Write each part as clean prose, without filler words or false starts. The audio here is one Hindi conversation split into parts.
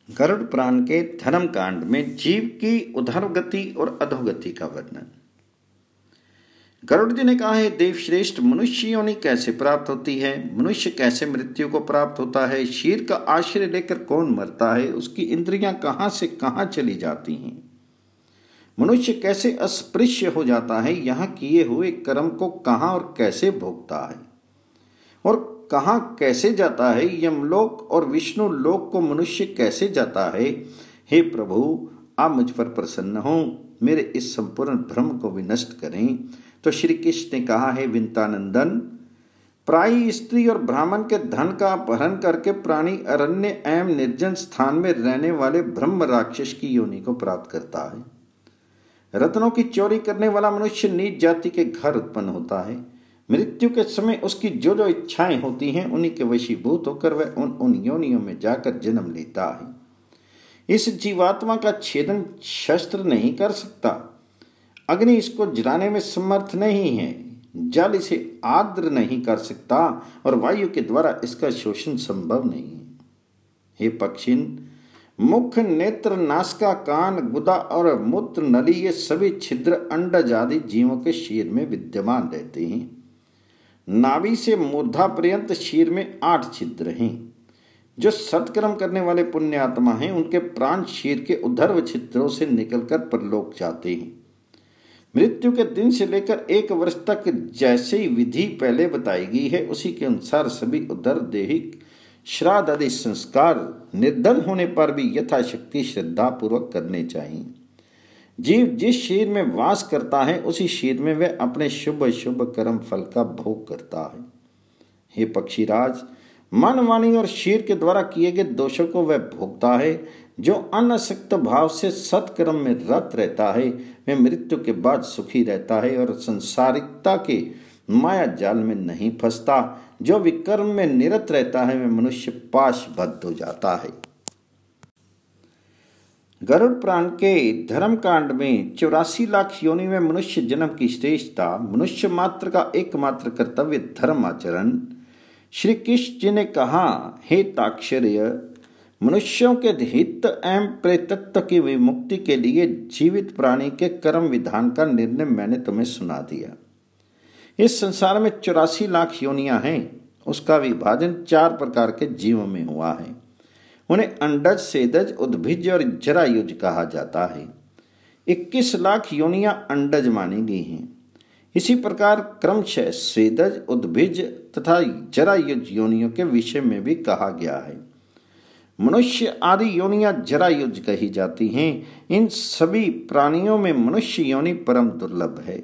गरुड़ पुराण के धर्म कांड में जीव की उधर्वगति और अधोगति का वर्णन। गरुड़ जी ने कहा है, देव श्रेष्ठ, मनुष्य योनि कैसे प्राप्त होती है, मनुष्य कैसे मृत्यु को प्राप्त होता है, शीर का आश्रय लेकर कौन मरता है, उसकी इंद्रियां कहां से कहां चली जाती हैं, मनुष्य कैसे अस्पृश्य हो जाता है, यहाँ किए हुए कर्म को कहां और कैसे भोगता है और कहां कैसे जाता है, यमलोक और विष्णु लोक को मनुष्य कैसे जाता है। हे प्रभु, आप मुझ पर प्रसन्न हो, मेरे इस संपूर्ण भ्रम को विनष्ट करें। तो श्री कृष्ण ने कहा है, विंतानंदन, प्रायी स्त्री और ब्राह्मण के धन का अपहरण करके प्राणी अरण्य एवं निर्जन स्थान में रहने वाले ब्रह्म राक्षस की योनि को प्राप्त करता है। रत्नों की चोरी करने वाला मनुष्य नीच जाति के घर उत्पन्न होता है। मृत्यु के समय उसकी जो जो इच्छाएं होती हैं, उन्हीं के वशीभूत होकर वह उन योनियों में जाकर जन्म लेता है। इस जीवात्मा का छेदन शस्त्र नहीं कर सकता, अग्नि इसको जलाने में समर्थ नहीं है, जल इसे आर्द्र नहीं कर सकता और वायु के द्वारा इसका शोषण संभव नहीं है। हे पक्षिन, मुख, नेत्र, नासिका, कान, गुदा और मूत्र नली, ये सभी छिद्र अंडज आदि जीवों के शीर में विद्यमान रहते हैं। नाभि से मूर्धा पर्यंत शीर में 8 छिद्र हैं। जो सत्कर्म करने वाले पुण्यात्मा हैं, उनके प्राण शीर के उधर्व छिद्रों से निकलकर परलोक जाते हैं। मृत्यु के दिन से लेकर 1 वर्ष तक जैसे ही विधि पहले बताई गई है, उसी के अनुसार सभी उदर देहिक श्राद्ध आदि संस्कार निर्धन होने पर भी यथाशक्ति श्रद्धा पूर्वक करने चाहिए। जीव जिस शरीर में वास करता है, उसी शरीर में वह अपने शुभ शुभ कर्म फल का भोग करता है। हे पक्षीराज, मन, वाणी और शरीर के द्वारा किए गए दोषों को वह भोगता है। जो अनासक्त भाव से सत्कर्म में रत रहता है, वह मृत्यु के बाद सुखी रहता है और संसारिकता के माया जाल में नहीं फंसता। जो विकर्म में निरत रहता है, वह मनुष्य पाशबद्ध हो जाता है। गरुड़ पुराण के धर्म कांड में 84 लाख योनि में मनुष्य जन्म की श्रेष्ठता, मनुष्य मात्र का एकमात्र कर्तव्य धर्म आचरण। श्री कृष्ण जी ने कहा, हे ताक्षर्य, मनुष्यों के हित एवं प्रेतत्व की विमुक्ति के लिए जीवित प्राणी के कर्म विधान का निर्णय मैंने तुम्हें सुना दिया। इस संसार में 84 लाख योनियां हैं, उसका विभाजन 4 प्रकार के जीवों में हुआ है। उन्हें अंडज, सेदज, उद्भिज और जरायुज कहा जाता है। 21 लाख योनियां अंडज मानी गई हैं। इसी प्रकार क्रमशः स्वेदज, उद्भिज तथा जरायुज योनियों के विषय में भी कहा गया है। मनुष्य आदि योनियां जरायुज कही जाती हैं। इन सभी प्राणियों में मनुष्य योनि परम दुर्लभ है।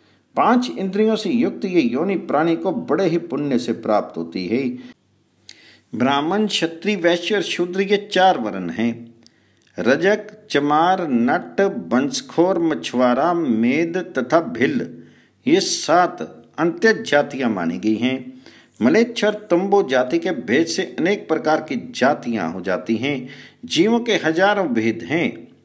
5 इंद्रियों से युक्त ये योनि प्राणी को बड़े ही पुण्य से प्राप्त होती है। ब्राह्मण, क्षत्रिय, वैश्य और शूद्र, ये 4 वर्ण हैं। रजक, चमार, नट, बंसखोर, मछुआरा, मेद तथा भिल्ल, ये 7 अंत्य जातियां मानी गई हैं। मलेच्छर, तंबू जाति के भेद से अनेक प्रकार की जातियां हो जाती हैं। जीवों के हजारों भेद हैं।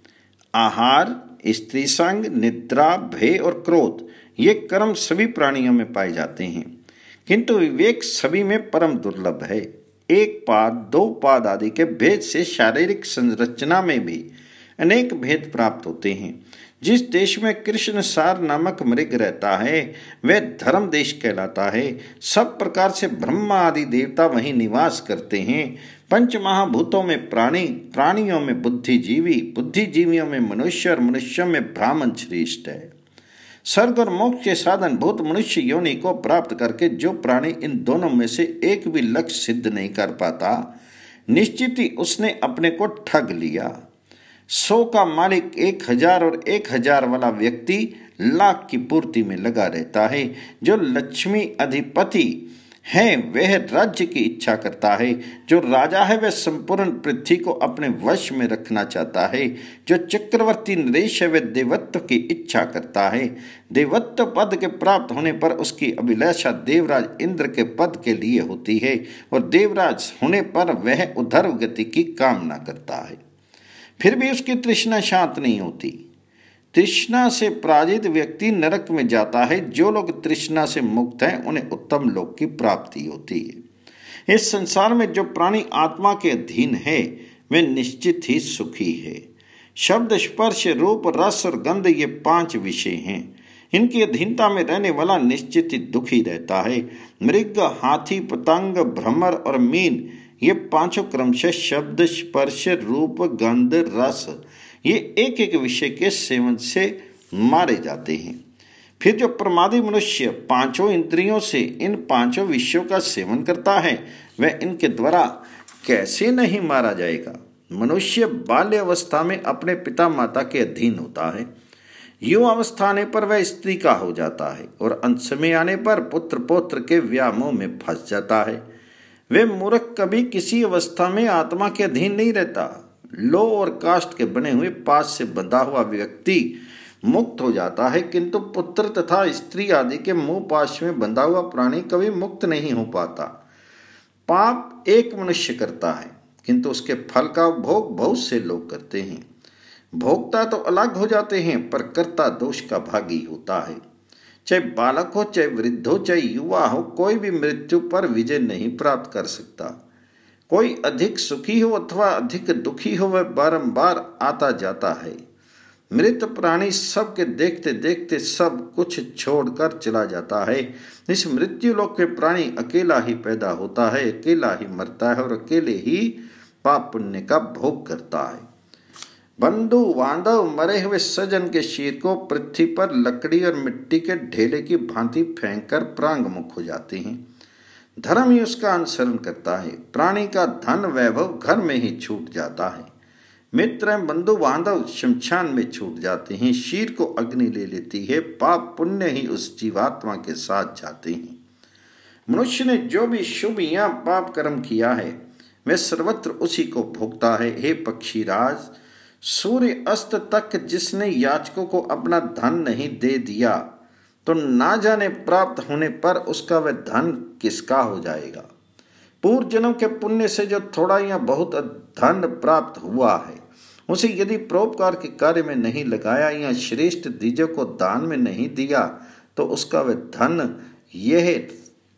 आहार, स्त्री संग, निद्रा, भय और क्रोध, ये कर्म सभी प्राणियों में पाए जाते हैं, किंतु विवेक सभी में परम दुर्लभ है। 1 पाद, 2 पाद आदि के भेद से शारीरिक संरचना में भी अनेक भेद प्राप्त होते हैं। जिस देश में कृष्ण सार नामक मृग रहता है, वह धर्म देश कहलाता है। सब प्रकार से ब्रह्मा आदि देवता वहीं निवास करते हैं। 5 महाभूतों में प्राणी, प्राणियों में बुद्धिजीवी, बुद्धिजीवियों में मनुष्य और मनुष्यों में ब्राह्मण श्रेष्ठ है। स्वर्ग और मोक्ष के साधन भूत मनुष्य योनि को प्राप्त करके जो प्राणी इन दोनों में से एक भी लक्ष्य सिद्ध नहीं कर पाता, निश्चित ही उसने अपने को ठग लिया। 100 का मालिक 1000 और 1000 वाला व्यक्ति लाख की पूर्ति में लगा रहता है। जो लक्ष्मी अधिपति है, वह राज्य की इच्छा करता है। जो राजा है, वह संपूर्ण पृथ्वी को अपने वश में रखना चाहता है। जो चक्रवर्ती नरेश है, वह देवत्व की इच्छा करता है। देवत्व पद के प्राप्त होने पर उसकी अभिलाषा देवराज इंद्र के पद के लिए होती है और देवराज होने पर वह उधर्व गति की कामना करता है। फिर भी उसकी तृष्णा शांत नहीं होती। तृष्णा से पराजित व्यक्ति नरक में जाता है। जो लोग तृष्णा से मुक्त हैं, उन्हें उत्तम लोक की प्राप्ति होती है। इस संसार में जो प्राणी आत्मा के अधीन है, वे निश्चित ही सुखी है। शब्द, स्पर्श, रूप, रस और गंध ये 5 विषय हैं। इनकी अधीनता में रहने वाला निश्चित ही दुखी रहता है। मृग, हाथी, पतंग, भ्रमर और मीन ये 5 क्रमशः शब्द, स्पर्श, रूप, गंध, रस ये एक एक विषय के सेवन से मारे जाते हैं। फिर जो प्रमादी मनुष्य 5 इंद्रियों से इन 5 विषयों का सेवन करता है वह इनके द्वारा कैसे नहीं मारा जाएगा। मनुष्य बाल्य अवस्था में अपने पिता माता के अधीन होता है। युवा अवस्था आने पर वह स्त्री का हो जाता है और अंत समय आने पर पुत्र पौत्र के व्यामोह में फंस जाता है। वे मूर्ख कभी किसी अवस्था में आत्मा के अधीन नहीं रहता। लौह और काष्ठ के बने हुए पास से बंधा हुआ व्यक्ति मुक्त हो जाता है, किंतु पुत्र तथा स्त्री आदि के मोह पाश में बंधा हुआ प्राणी कभी मुक्त नहीं हो पाता। पाप एक मनुष्य करता है, किंतु उसके फल का भोग बहुत से लोग करते हैं। भोक्ता तो अलग हो जाते हैं, पर कर्ता दोष का भागी होता है। चाहे बालक हो, चाहे वृद्ध हो, चाहे युवा हो, कोई भी मृत्यु पर विजय नहीं प्राप्त कर सकता। कोई अधिक सुखी हो अथवा अधिक दुखी हो, वह बारंबार आता जाता है। मृत प्राणी सबके देखते देखते सब कुछ छोड़कर चला जाता है। इस मृत्यु लोक के प्राणी अकेला ही पैदा होता है, अकेला ही मरता है और अकेले ही पाप पुण्य का भोग करता है। बंधु बांधव मरे हुए सजन के शीर को पृथ्वी पर लकड़ी और मिट्टी के ढेले की भांति फेंककर प्रांगमुख हो जाते हैं। धर्म ही उसका अनुसरण करता है। प्राणी का धन वैभव घर में ही छूट जाता है। मित्र बंधु बांधव शमशान में छूट जाते हैं। शीर को अग्नि ले लेती है। पाप पुण्य ही उस जीवात्मा के साथ जाते हैं। मनुष्य ने जो भी शुभ या पाप कर्म किया है वह सर्वत्र उसी को भोगता है। हे पक्षीराज, सूर्य अस्त तक जिसने याचकों को अपना धन नहीं दे दिया, तो ना जाने प्राप्त होने पर उसका वह धन किसका हो जाएगा। पूर्व जन्म के पुण्य से जो थोड़ा या बहुत धन प्राप्त हुआ है, उसे यदि परोपकार के कार्य में नहीं लगाया या श्रेष्ठ द्विजों को दान में नहीं दिया, तो उसका वह धन यह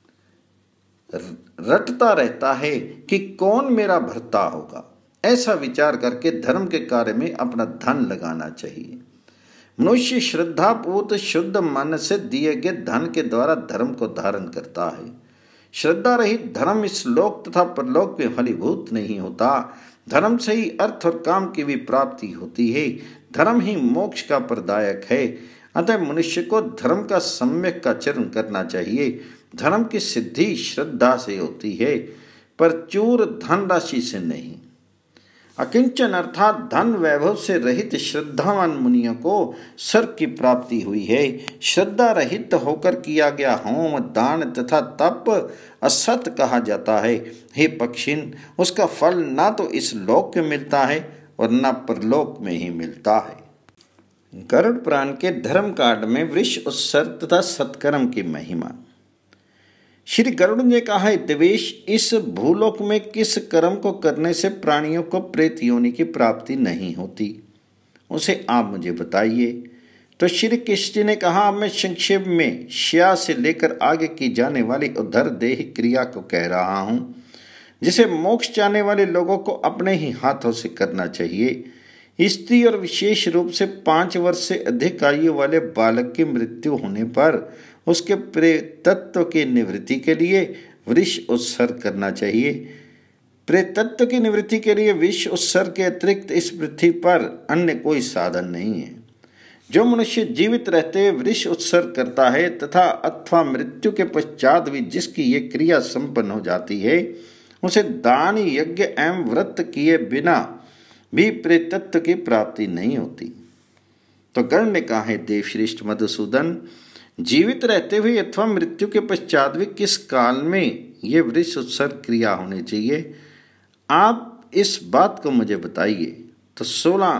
रटता रहता है कि कौन मेरा भर्ता होगा। ऐसा विचार करके धर्म के कार्य में अपना धन लगाना चाहिए। मनुष्य श्रद्धापूर्वक शुद्ध मन से दिए गए धन के द्वारा धर्म को धारण करता है। श्रद्धा रहित धर्म इस लोक तथा परलोक में फलीभूत नहीं होता। धर्म से ही अर्थ और काम की भी प्राप्ति होती है। धर्म ही मोक्ष का प्रदायक है। अतः मनुष्य को धर्म का सम्यक आचरण करना चाहिए। धर्म की सिद्धि श्रद्धा से होती है, पर चूर धनराशि से नहीं। अकिंचन अर्थात धन वैभव से रहित श्रद्धावान मुनियों को स्वर्ग की प्राप्ति हुई है। श्रद्धा रहित होकर किया गया होम, दान तथा तप असत कहा जाता है। हे पक्षिन, उसका फल ना तो इस लोक में मिलता है और न परलोक में ही मिलता है। गरुड़ पुराण के धर्म कांड में वृष उत्सर्ग तथा सत्कर्म की महिमा। श्री गरुड़ ने कहा है, देवेश, इस भूलोक में किस कर्म को करने से प्राणियों को प्रेत योनि की प्राप्ति नहीं होती, उसे आप मुझे बताइए। तो श्री कृष्ण ने कहा, अब मैं संक्षेप में श्या से लेकर आगे की जाने वाली उद्धर देह क्रिया को कह रहा हूँ, जिसे मोक्ष चाहने वाले लोगों को अपने ही हाथों से करना चाहिए। स्त्री और विशेष रूप से 5 वर्ष से अधिक आयु वाले बालक की मृत्यु होने पर उसके प्रेतत्व की निवृत्ति के लिए वृष उत्सर्ग करना चाहिए। प्रेतत्व की निवृत्ति के लिए विष उत्सर्ग के अतिरिक्त इस पृथ्वी पर अन्य कोई साधन नहीं है। जो मनुष्य जीवित रहते हुए वृष उत्सर्ग करता है तथा अथवा मृत्यु के पश्चात भी जिसकी ये क्रिया संपन्न हो जाती है, उसे दान, यज्ञ एवं व्रत किए बिना भी प्रेतत्व की प्राप्ति नहीं होती। तो गण ने कहा है, देवश्रेष्ठ मधुसूदन, जीवित रहते हुए अथवा मृत्यु के पश्चात भी किस काल में ये वृष उत्सर्ग क्रिया होनी चाहिए, आप इस बात को मुझे बताइए। तो 16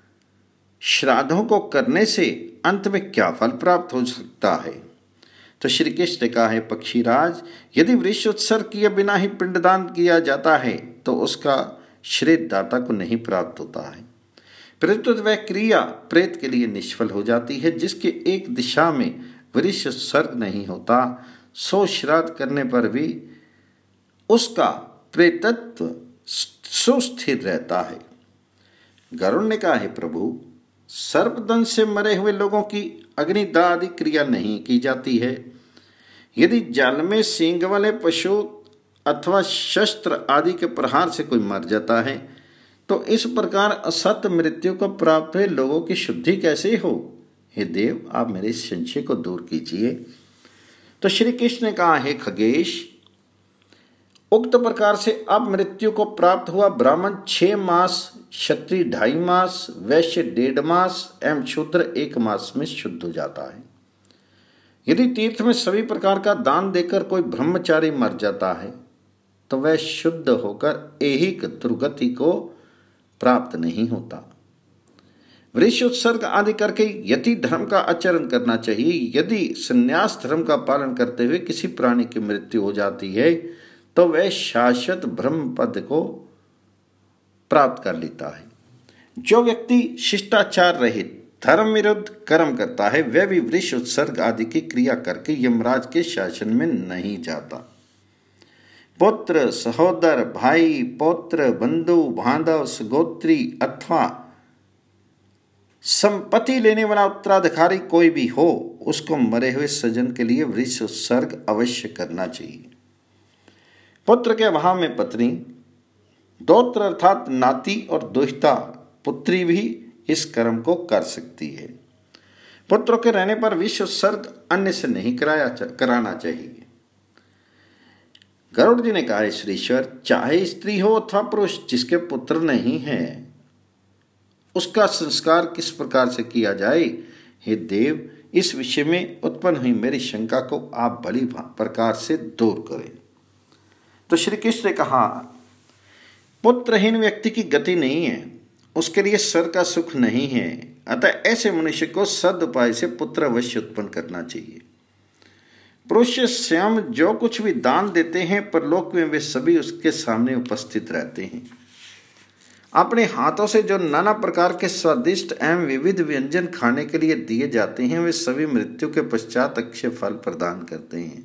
श्राद्धों को करने से अंत में क्या फल प्राप्त हो सकता है। तो श्री कृष्ण ने कहा है, पक्षीराज, यदि वृष उत्सर्ग किए बिना ही पिंडदान किया जाता है तो उसका श्रेय दाता को नहीं प्राप्त होता है, परंतु वह क्रिया प्रेत के लिए निष्फल हो जाती है। जिसके एक दिशा में वृष उत्सर्ग नहीं होता, 100 श्राद्ध करने पर भी उसका प्रेतत्व सुस्थिर रहता है। गरुड़ ने कहा, हे प्रभु, सर्पदंश से मरे हुए लोगों की अग्निदाह आदि क्रिया नहीं की जाती है। यदि जल में सींग वाले पशु अथवा शस्त्र आदि के प्रहार से कोई मर जाता है तो इस प्रकार असत मृत्यु को प्राप्त हुए लोगों की शुद्धि कैसे हो? हे देव, आप मेरे इस संशय को दूर कीजिए। तो श्री कृष्ण ने कहा, हे खगेश, उक्त प्रकार से अब मृत्यु को प्राप्त हुआ ब्राह्मण 6 मास, क्षत्रिय 2.5 मास, वैश्य 1.5 मास एवं शूद्र 1 मास में शुद्ध हो जाता है। यदि तीर्थ में सभी प्रकार का दान देकर कोई ब्रह्मचारी मर जाता है तो वह शुद्ध होकर ऐहिक दुर्गति को प्राप्त नहीं होता। वृक्ष उत्सर्ग आदि करके यति धर्म का आचरण करना चाहिए। यदि संन्यास धर्म का पालन करते हुए किसी प्राणी की मृत्यु हो जाती है तो वह शाश्वत ब्रह्म पद को प्राप्त कर लेता है। जो व्यक्ति शिष्टाचार रहित धर्म विरुद्ध कर्म करता है वह भी वृक्ष उत्सर्ग आदि की क्रिया करके यमराज के शासन में नहीं जाता। पुत्र, सहोदर, भाई, पौत्र, बंधु, बांधव, सगोत्री अथवा संपत्ति लेने वाला उत्तराधिकारी कोई भी हो, उसको मरे हुए सज्जन के लिए वृक्ष उत्सर्ग अवश्य करना चाहिए। पुत्र के अभाव में पत्नी, दौत्र अर्थात नाती और दुहिता पुत्री भी इस कर्म को कर सकती है। पुत्रों के रहने पर वृक्ष उत्सर्ग अन्य से नहीं कराना चाहिए। गरुड़ जी ने कहा, श्रीश्वर, चाहे स्त्री हो अथवा पुरुष, जिसके पुत्र नहीं है उसका संस्कार किस प्रकार से किया जाए? हे देव, इस विषय में उत्पन्न हुई मेरी शंका को आप भली प्रकार से दूर करें। तो श्री कृष्ण ने कहा, पुत्रहीन व्यक्ति की गति नहीं है, उसके लिए स्वर्ग का सुख नहीं है। अतः ऐसे मनुष्य को सदुपाय से पुत्र अवश्य उत्पन्न करना चाहिए। पुरुष स्वयं जो कुछ भी दान देते हैं परलोक में वे सभी उसके सामने उपस्थित रहते हैं। अपने हाथों से जो नाना प्रकार के स्वादिष्ट एवं विविध व्यंजन खाने के लिए दिए जाते हैं वे सभी मृत्यु के पश्चात अक्षय फल प्रदान करते हैं।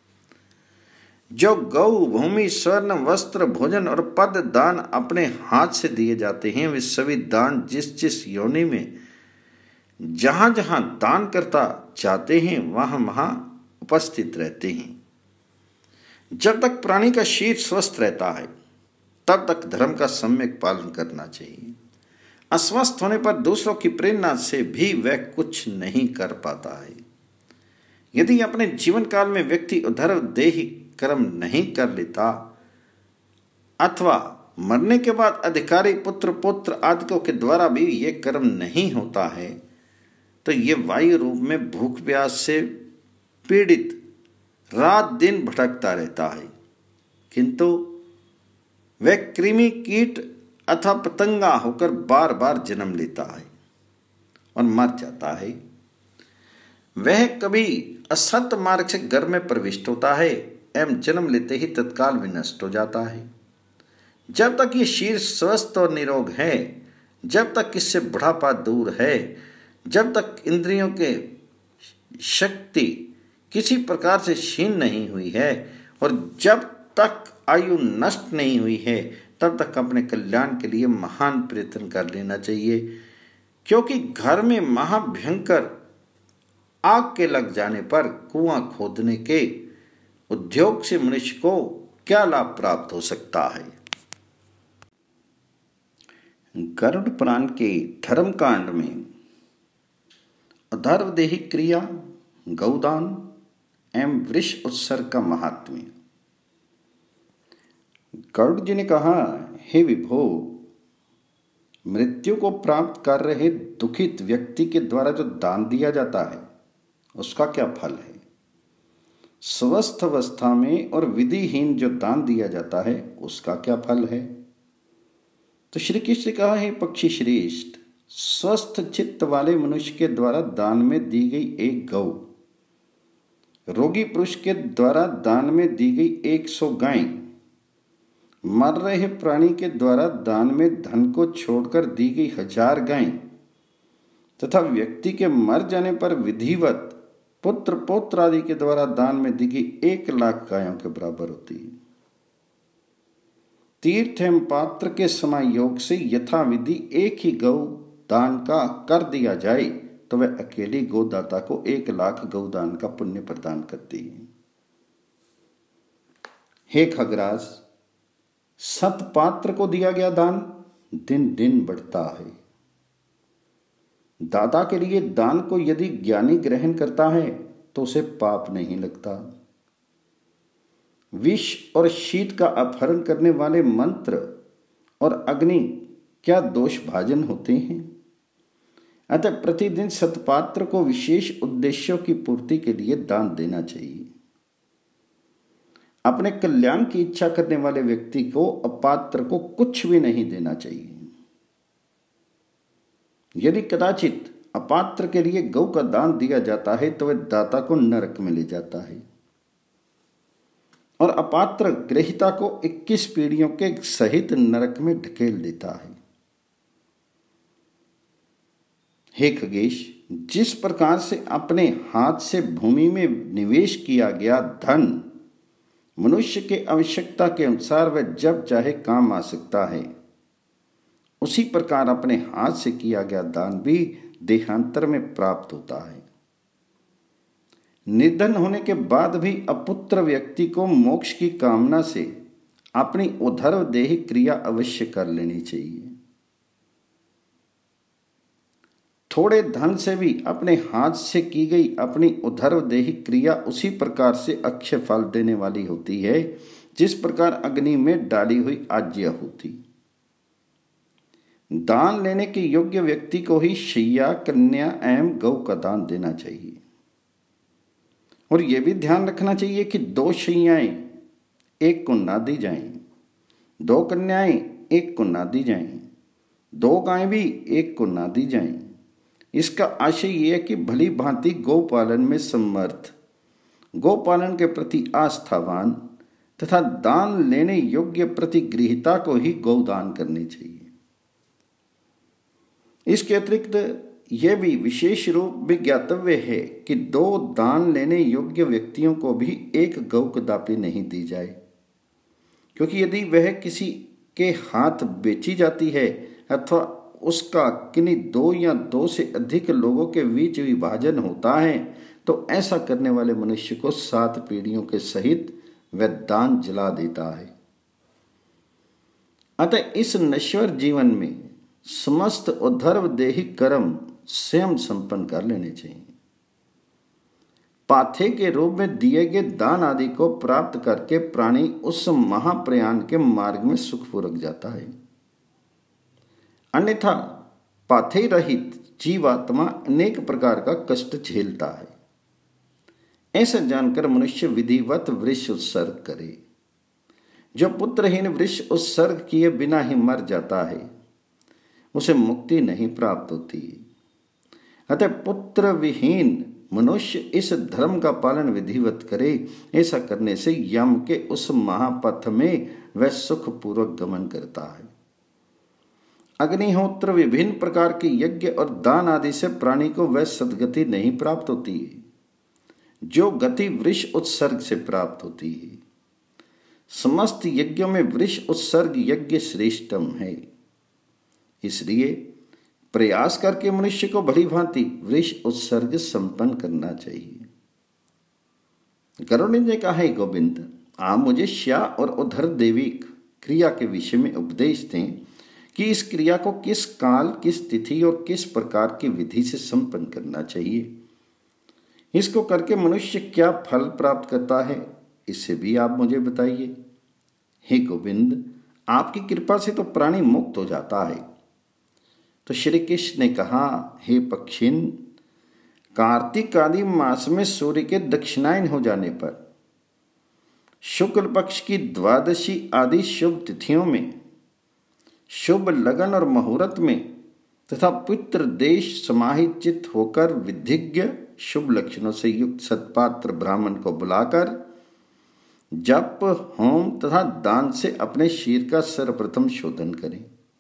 जो गौ, भूमि, स्वर्ण, वस्त्र, भोजन और पद दान अपने हाथ से दिए जाते हैं वे सभी दान जिस जिस योनि में जहां जहां दान करता जाते हैं वहां वहां उपस्थित रहते हैं। जब तक प्राणी का शरीर स्वस्थ रहता है तब तक धर्म का सम्यक पालन करना चाहिए। अस्वस्थ होने पर दूसरों की प्रेरणा से भी वह कुछ नहीं कर पाता है। यदि अपने जीवन काल में व्यक्ति उधर देही कर्म नहीं कर लेता अथवा मरने के बाद अधिकारी पुत्र पौत्र आदिकों के द्वारा भी ये कर्म नहीं होता है तो ये वायु रूप में भूख प्यास से पीड़ित रात दिन भटकता रहता है, किंतु वह कृमि, कीट अथवा पतंगा होकर बार बार जन्म लेता है और मर जाता है। वह कभी असत मार्ग से गर्भ में प्रविष्ट होता है एवं जन्म लेते ही तत्काल विनष्ट हो जाता है। जब तक ये शरीर स्वस्थ और निरोग है, जब तक इससे बुढ़ापा दूर है, जब तक इंद्रियों के शक्ति किसी प्रकार से क्षीण नहीं हुई है और जब तक आयु नष्ट नहीं हुई है तब तक अपने कल्याण के लिए महान प्रयत्न कर लेना चाहिए। क्योंकि घर में महाभयंकर आग के लग जाने पर कुआं खोदने के उद्योग से मनुष्य को क्या लाभ प्राप्त हो सकता है। गरुड़ पुराण के धर्म कांड में अधर्वदेही क्रिया, गौदान एवं वृक्ष उत्सर्ग का महात्म्य। गरुड़ जी ने कहा, हे विभो, मृत्यु को प्राप्त कर रहे दुखित व्यक्ति के द्वारा जो दान दिया जाता है उसका क्या फल है? स्वस्थ अवस्था में और विधिहीन जो दान दिया जाता है उसका क्या फल है? तो श्री कृष्ण ने कहा, हे पक्षी श्रेष्ठ, स्वस्थ चित्त वाले मनुष्य के द्वारा दान में दी गई एक गौ, रोगी पुरुष के द्वारा दान में दी गई 100 गाय, मर रहे प्राणी के द्वारा दान में धन को छोड़कर दी गई 1000 गाय तथा व्यक्ति के मर जाने पर विधिवत पुत्र पौत्र आदि के द्वारा दान में दी गई 1 लाख गायों के बराबर होती है। तीर्थ एवं पात्र के समय योग से यथाविधि एक ही गौ दान का कर दिया जाए तो वह अकेली गोदाता को 1,00,000 गौदान का पुण्य प्रदान करती है। हे खगराज, सतपात्र को दिया गया दान दिन दिन बढ़ता है। दाता के लिए दान को यदि ज्ञानी ग्रहण करता है तो उसे पाप नहीं लगता। विष और शीत का अपहरण करने वाले मंत्र और अग्नि क्या दोष भाजन होते हैं? अतः प्रतिदिन सतपात्र को विशेष उद्देश्यों की पूर्ति के लिए दान देना चाहिए। अपने कल्याण की इच्छा करने वाले व्यक्ति को अपात्र को कुछ भी नहीं देना चाहिए। यदि कदाचित अपात्र के लिए गौ का दान दिया जाता है तो वह दाता को नरक में ले जाता है और अपात्र ग्रहिता को 21 पीढ़ियों के सहित नरक में ढकेल देता है। हे खगेश, जिस प्रकार से अपने हाथ से भूमि में निवेश किया गया धन मनुष्य के आवश्यकता के अनुसार वह जब चाहे काम आ सकता है, उसी प्रकार अपने हाथ से किया गया दान भी देहांतर में प्राप्त होता है। निर्धन होने के बाद भी अपुत्र व्यक्ति को मोक्ष की कामना से अपनी उधर्व देही क्रिया अवश्य कर लेनी चाहिए। थोड़े धन से भी अपने हाथ से की गई अपनी उधर्व देही क्रिया उसी प्रकार से अक्षय फल देने वाली होती है जिस प्रकार अग्नि में डाली हुई आज्य होती। दान लेने के योग्य व्यक्ति को ही शैया, कन्या एवं गौ का दान देना चाहिए। और यह भी ध्यान रखना चाहिए कि 2 शैयाएं एक को ना दी जाएं, 2 कन्याएं एक को ना दी जाएं, 2 गायें भी एक को ना दी जाएं। इसका आशय यह है कि भली भांति गौपालन में समर्थ, गौपालन के प्रति आस्थावान तथा दान लेने योग्य प्रतिगृहिता को ही गौदान करनी चाहिए। इसके अतिरिक्त यह भी विशेष रूप में ज्ञातव्य है कि 2 दान लेने योग्य व्यक्तियों को भी एक गौ कदापि नहीं दी जाए, क्योंकि यदि वह किसी के हाथ बेची जाती है अथवा उसका किन्हीं 2 या 2 से अधिक लोगों के बीच विभाजन होता है तो ऐसा करने वाले मनुष्य को 7 पीढ़ियों के सहित वह दान जला देता है। अतः इस नश्वर जीवन में समस्त उद्धर्व देही कर्म स्वयं संपन्न कर लेने चाहिए। पाथे के रूप में दिए गए दान आदि को प्राप्त करके प्राणी उस महाप्रयाण के मार्ग में सुखपूर्वक जाता है। अन्यथा पाथे रहित जीवात्मा अनेक प्रकार का कष्ट झेलता है। ऐसा जानकर मनुष्य विधिवत वृष उत्सर्ग करे। जो पुत्रहीन वृष उत्सर्ग किए बिना ही मर जाता है उसे मुक्ति नहीं प्राप्त होती। अतः पुत्र विहीन मनुष्य इस धर्म का पालन विधिवत करे। ऐसा करने से यम के उस महापथ में वह सुखपूर्वक गमन करता है। अग्निहोत्र विभिन्न प्रकार के यज्ञ और दान आदि से प्राणी को वह सद्गति नहीं प्राप्त होती है जो गति वृष उत्सर्ग से प्राप्त होती है। समस्त यज्ञों में वृष उत्सर्ग यज्ञ श्रेष्ठतम है। इसलिए प्रयास करके मनुष्य को भली भांति वृष उत्सर्ग संपन्न करना चाहिए। गरुड़ ने कहा, है गोविंद, आप मुझे श्या और उधर देविक क्रिया के विषय में उपदेश दें कि इस क्रिया को किस काल, किस तिथि और किस प्रकार की विधि से संपन्न करना चाहिए। इसको करके मनुष्य क्या फल प्राप्त करता है, इससे भी आप मुझे बताइए। हे गोविंद, आपकी कृपा से तो प्राणी मुक्त हो जाता है। तो श्री कृष्ण ने कहा, हे पक्षिन, कार्तिक आदि मास में सूर्य के दक्षिणायन हो जाने पर शुक्ल पक्ष की 12 आदि शुभ तिथियों में, शुभ लगन और मुहूर्त में तथा पितृ देश समाहित चित्त होकर विधिज्ञ शुभ लक्षणों से युक्त सत्पात्र ब्राह्मण को बुलाकर जप, होम तथा दान से अपने शीर का सर्वप्रथम शोधन करें।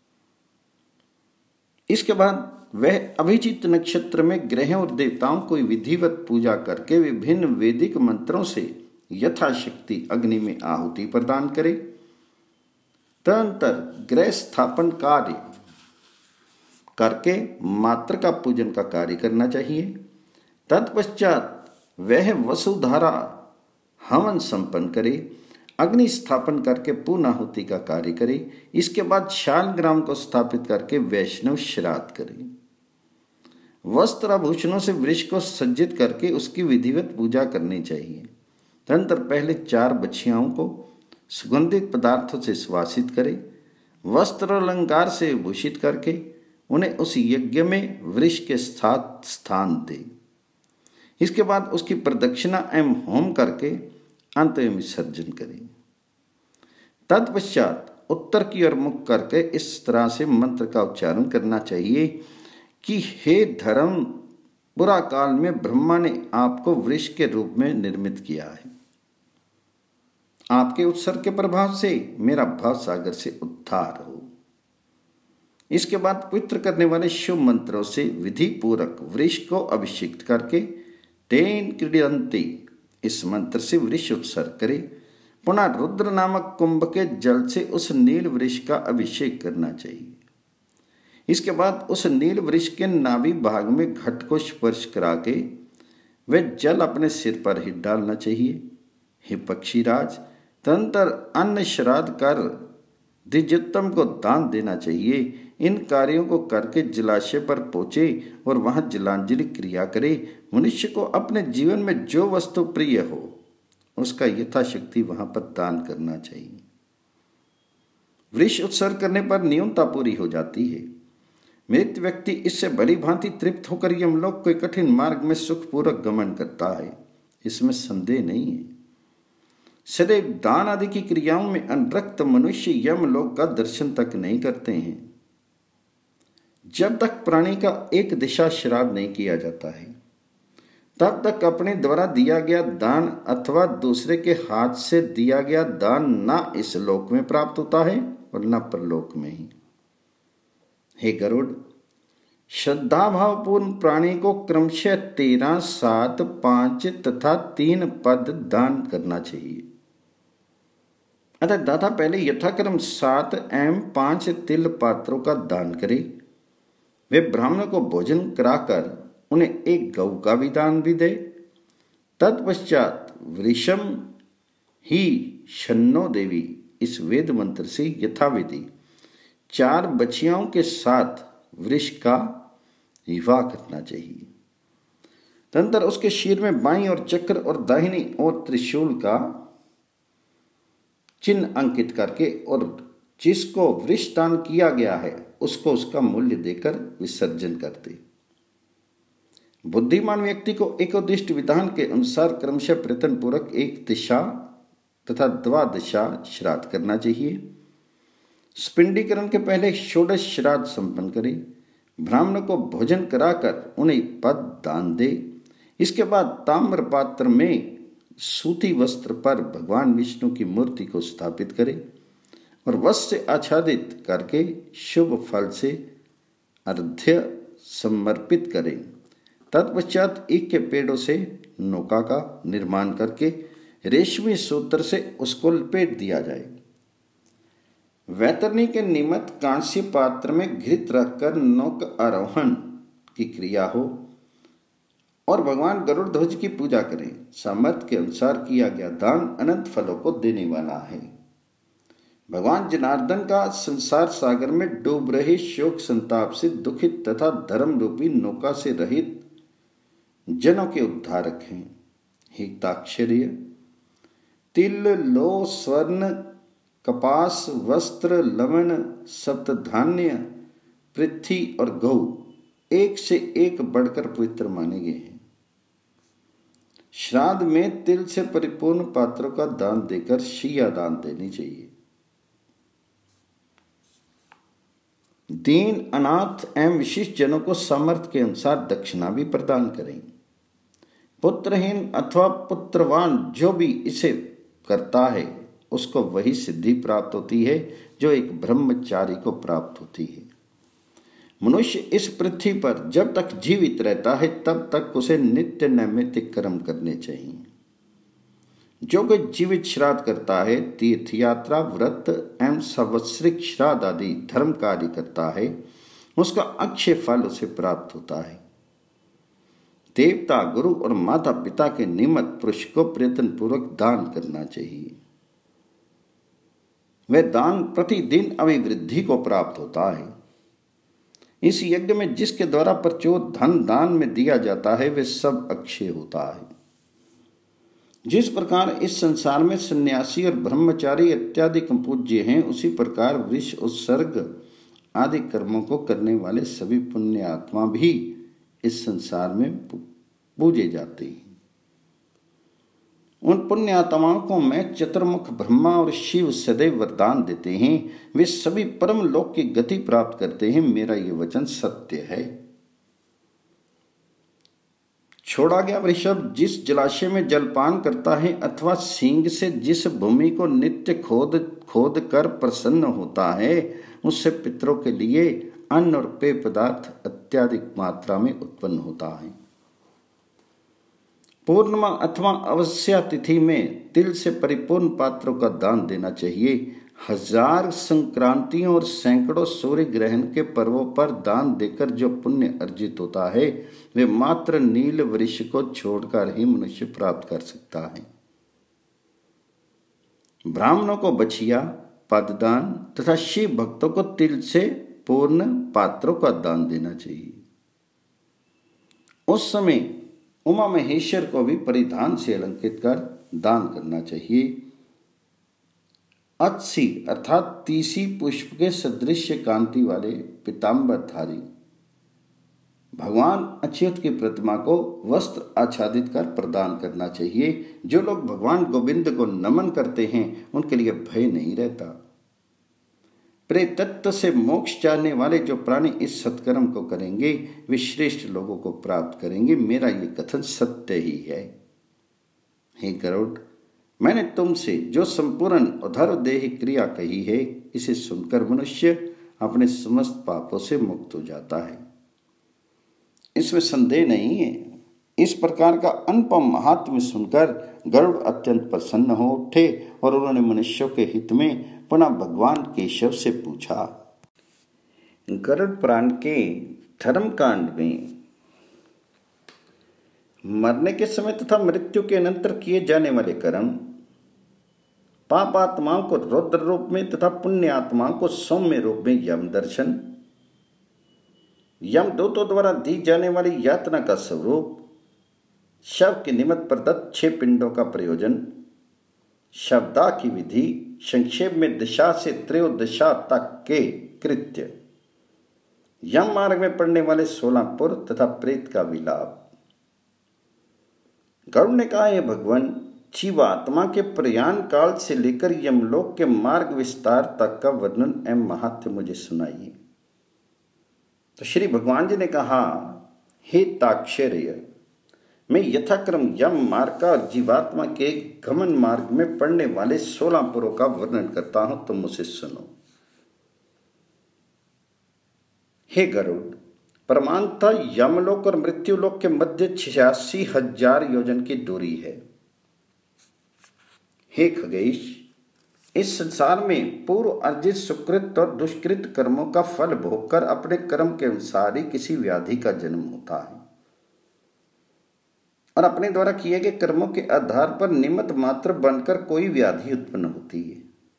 इसके बाद वह अभिजीत नक्षत्र में ग्रहों और देवताओं को विधिवत पूजा करके विभिन्न वैदिक मंत्रों से यथाशक्ति अग्नि में आहुति प्रदान करे। तदनंतर गृह स्थापन कार्य करके मातृ का पूजन का कार्य करना चाहिए। तत्पश्चात वह वसुधारा हवन संपन्न करे, अग्नि स्थापन करके पूर्णाहुति का कार्य करे। इसके बाद शालग्राम को स्थापित करके वैष्णव श्राद्ध करे। वस्त्र आभूषणों से वृक्ष को सज्जित करके उसकी विधिवत पूजा करनी चाहिए। तदनंतर पहले 4 बछियाओं को सुगंधित पदार्थों से सुवासित करे, वस्त्र और अलंकार से भूषित करके उन्हें उस यज्ञ में वृक्ष के साथ स्थान दे। इसके बाद उसकी प्रदक्षिणा एवं होम करके अंत में विसर्जन करे। तत्पश्चात उत्तर की ओर मुख करके इस तरह से मंत्र का उच्चारण करना चाहिए कि हे धर्म, बुरा काल में ब्रह्मा ने आपको वृक्ष के रूप में निर्मित किया है। आपके उत्सर्ग के प्रभाव से मेरा भाव सागर से उद्धार हो। इसके बाद पवित्र करने वाले शुभ मंत्रों से विधि पूर्वक वृक्ष को अभिषेक करके तेन क्रीडन्ति इस मंत्र से वृक्ष उत्सर्ग करे। पुनः रुद्र नामक कुंभ के जल से उस नील वृक्ष का अभिषेक करना चाहिए। इसके बाद उस नील वृक्ष के नाभि भाग में घट को स्पर्श करा के वह जल अपने सिर पर ही डालना चाहिए। हे पक्षीराज, तदनंतर अन्न श्राद्ध कर द्विजोत्तम को दान देना चाहिए। इन कार्यों को करके जलाशय पर पहुंचे और वहां जलांजलि क्रिया करे। मनुष्य को अपने जीवन में जो वस्तु प्रिय हो उसका यथाशक्ति वहां पर दान करना चाहिए। वृक्ष उत्सर्ग करने पर न्यूनता पूरी हो जाती है। मृत व्यक्ति इससे भली भांति तृप्त होकर यमलोक के कठिन मार्ग में सुखपूर्वक गमन करता है, इसमें संदेह नहीं है। सदैव दान आदि की क्रियाओं में अनुरक्त मनुष्य यमलोक का दर्शन तक नहीं करते हैं जब तक प्राणी का एक दिशा श्राद्ध नहीं किया जाता है। तब तक अपने द्वारा दिया गया दान अथवा दूसरे के हाथ से दिया गया दान न इस लोक में प्राप्त होता है और न परलोक में ही। हे गरुड़, श्रद्धा भावपूर्ण प्राणी को क्रमशः 13, 7, 5 तथा 3 पद दान करना चाहिए। अतः दाता पहले यथाक्रम 7 एवं 5 तिल पात्रों का दान करे। वे ब्राह्मण को भोजन कराकर उन्हें एक गौ का भी दान भी दे। तत्पश्चात वृषम ही शन्नो देवी इस वेद मंत्र से यथाविधि 4 बछियाओं के साथ वृक्ष का विवाह करना चाहिए। तदनंतर उसके शीर में बाईं ओर चक्र और दाहिनी ओर त्रिशूल का चिन्ह अंकित करके और जिसको वृक्ष दान किया गया है उसको उसका मूल्य देकर विसर्जन करते। बुद्धिमान व्यक्ति को एकोदिष्ट विधान के अनुसार क्रमशः प्रयत्न पूर्वक 1 दिशा तथा 2 दिशा श्राद्ध करना चाहिए। स्पिंडीकरण के पहले षोडश श्राद्ध संपन्न करे। ब्राह्मण को भोजन कराकर उन्हें पद दान दे। इसके बाद ताम्र पात्र में सूती वस्त्र पर भगवान विष्णु की मूर्ति को स्थापित करे और वस्त्र से आच्छादित करके शुभ फल से अर्घ्य समर्पित करें। तत्पश्चात ईख के पेड़ों से नौका का निर्माण करके रेशमी सूत्र से उसको लपेट दिया जाए। वैतरणी के निमित्त कांस्य पात्र में घृत रखकर नौक आरोहण की क्रिया हो और भगवान गरुड़ ध्वज की पूजा करें। सामर्थ्य के अनुसार किया गया दान अनंत फलों को देने वाला है। भगवान जनार्दन का संसार सागर में डूब रहे शोक संताप से दुखित तथा धर्म रूपी नौका से रहित जनों के उद्धारक हैं। हिताक्षर्य तिल, लो, स्वर्ण, कपास, वस्त्र, लवण, सप्तधान्य, पृथ्वी और गौ एक से एक बढ़कर पवित्र माने गए हैं। श्राद्ध में तिल से परिपूर्ण पात्रों का दान देकर शिया दान देनी चाहिए। दीन, अनाथ एवं विशिष्ट जनों को सामर्थ्य के अनुसार दक्षिणा भी प्रदान करें। पुत्रहीन अथवा पुत्रवान जो भी इसे करता है उसको वही सिद्धि प्राप्त होती है जो एक ब्रह्मचारी को प्राप्त होती है। मनुष्य इस पृथ्वी पर जब तक जीवित रहता है तब तक उसे नित्य नैमित्तिक कर्म करने चाहिए। जो कोई जीवित श्राद्ध करता है, तीर्थ यात्रा, व्रत एवं संवत्सरिक श्राद्ध आदि धर्म कार्य करता है, उसका अक्षय फल उसे प्राप्त होता है। देवता, गुरु और माता पिता के निमित्त पुरुष को प्रयत्न पूर्वक दान करना चाहिए। वह दान प्रतिदिन अभिवृद्धि को प्राप्त होता है। इस यज्ञ में जिसके द्वारा प्रचुर धन दान में दिया जाता है, वह सब अक्षय होता है। जिस प्रकार इस संसार में सन्यासी और ब्रह्मचारी इत्यादि पूज्य हैं, उसी प्रकार वृष, उत्सर्ग आदि कर्मों को करने वाले सभी पुण्य आत्मा भी इस संसार में पूजे जाते हैं। उन पुण्य आत्माओं को मैं चतुर्मुख ब्रह्मा और शिव सदैव वरदान देते हैं। वे सभी परम लोक की गति प्राप्त करते हैं। मेरा ये वचन सत्य है। छोड़ा गया वृषभ जिस जलाशय में जलपान करता है अथवा सींग से जिस भूमि को नित्य खोद खोद कर प्रसन्न होता है, उससे पितरों के लिए अन्न और पेय पदार्थ अत्यधिक मात्रा में उत्पन्न होता है। पूर्णिमा अथवा अवस्या तिथि में तिल से परिपूर्ण पात्रों का दान देना चाहिए। 1000 संक्रांतियों और सैकड़ों सूर्य ग्रहण के पर्वों पर दान देकर जो पुण्य अर्जित होता है, वे मात्र नील वृक्ष को छोड़कर ही मनुष्य प्राप्त कर सकता है। ब्राह्मणों को बछिया, पददान तथा शिव भक्तों को तिल से पूर्ण पात्रों का दान देना चाहिए। उस समय उमा महेश्वर को भी परिधान से अलंकृत कर दान करना चाहिए। अत्सी अर्थात तीसी पुष्प के सदृश कांति वाले पीताम्बरधारी भगवान अच्युत की प्रतिमा को वस्त्र आच्छादित कर प्रदान करना चाहिए। जो लोग भगवान गोविंद को नमन करते हैं, उनके लिए भय नहीं रहता। प्रेतत्व से मोक्ष चाहने वाले जो प्राणी इस सत्कर्म को करेंगे, वे श्रेष्ठ लोगों को प्राप्त करेंगे। मेरा ये कथन सत्य ही है। हे गरुड़, मैंने तुमसे जो संपूर्ण उधरदेही क्रिया कही है, इसे सुनकर मनुष्य अपने समस्त पापों से मुक्त हो जाता है। इसमें संदेह नहीं है। इस प्रकार का अनुपम महात्म्य सुनकर गरुड़ अत्यंत प्रसन्न हो उठे और उन्होंने मनुष्यों के हित में पुनः भगवान केशव से पूछा। गरुड़ पुराण के धर्म कांड में मरने के समय तथा मृत्यु के अनंतर किए जाने वाले कर्म, पाप आत्माओं को रौद्र रूप में तथा पुण्य आत्माओं को सौम्य रूप में यम दर्शन, यमदूतों द्वारा दी जाने वाली यातना का स्वरूप, शव के निमित्त प्रदत्त 6 पिंडों का प्रयोजन, शवदाह की विधि, संक्षेप में दिशा से त्रयोदशा तक के कृत्य, यम मार्ग में पड़ने वाले 16 पुर तथा प्रेत का विलाप। गरुड़ ने कहा, हे भगवान, जीवात्मा के प्रयाण काल से लेकर यमलोक के मार्ग विस्तार तक का वर्णन एवं महत्व मुझे सुनाइए। तो श्री भगवान जी ने कहा, हे ताक्षर्य, मैं यथाक्रम यम मार्ग का और जीवात्मा के गमन मार्ग में पड़ने वाले 16 पुरों का वर्णन करता हूं, तुम मुझे सुनो। हे गरुड़, परमाणुतः यमलोक और मृत्युलोक के मध्य 86,000 योजन की दूरी है। हे खगेश, इस संसार में पूर्व अर्जित सुकृत और दुष्कृत कर्मों का फल भोगकर अपने कर्म के अनुसार ही किसी व्याधि का जन्म होता है और अपने द्वारा किए गए कर्मों के आधार पर निमित्त मात्र बनकर कोई व्याधि उत्पन्न होती है।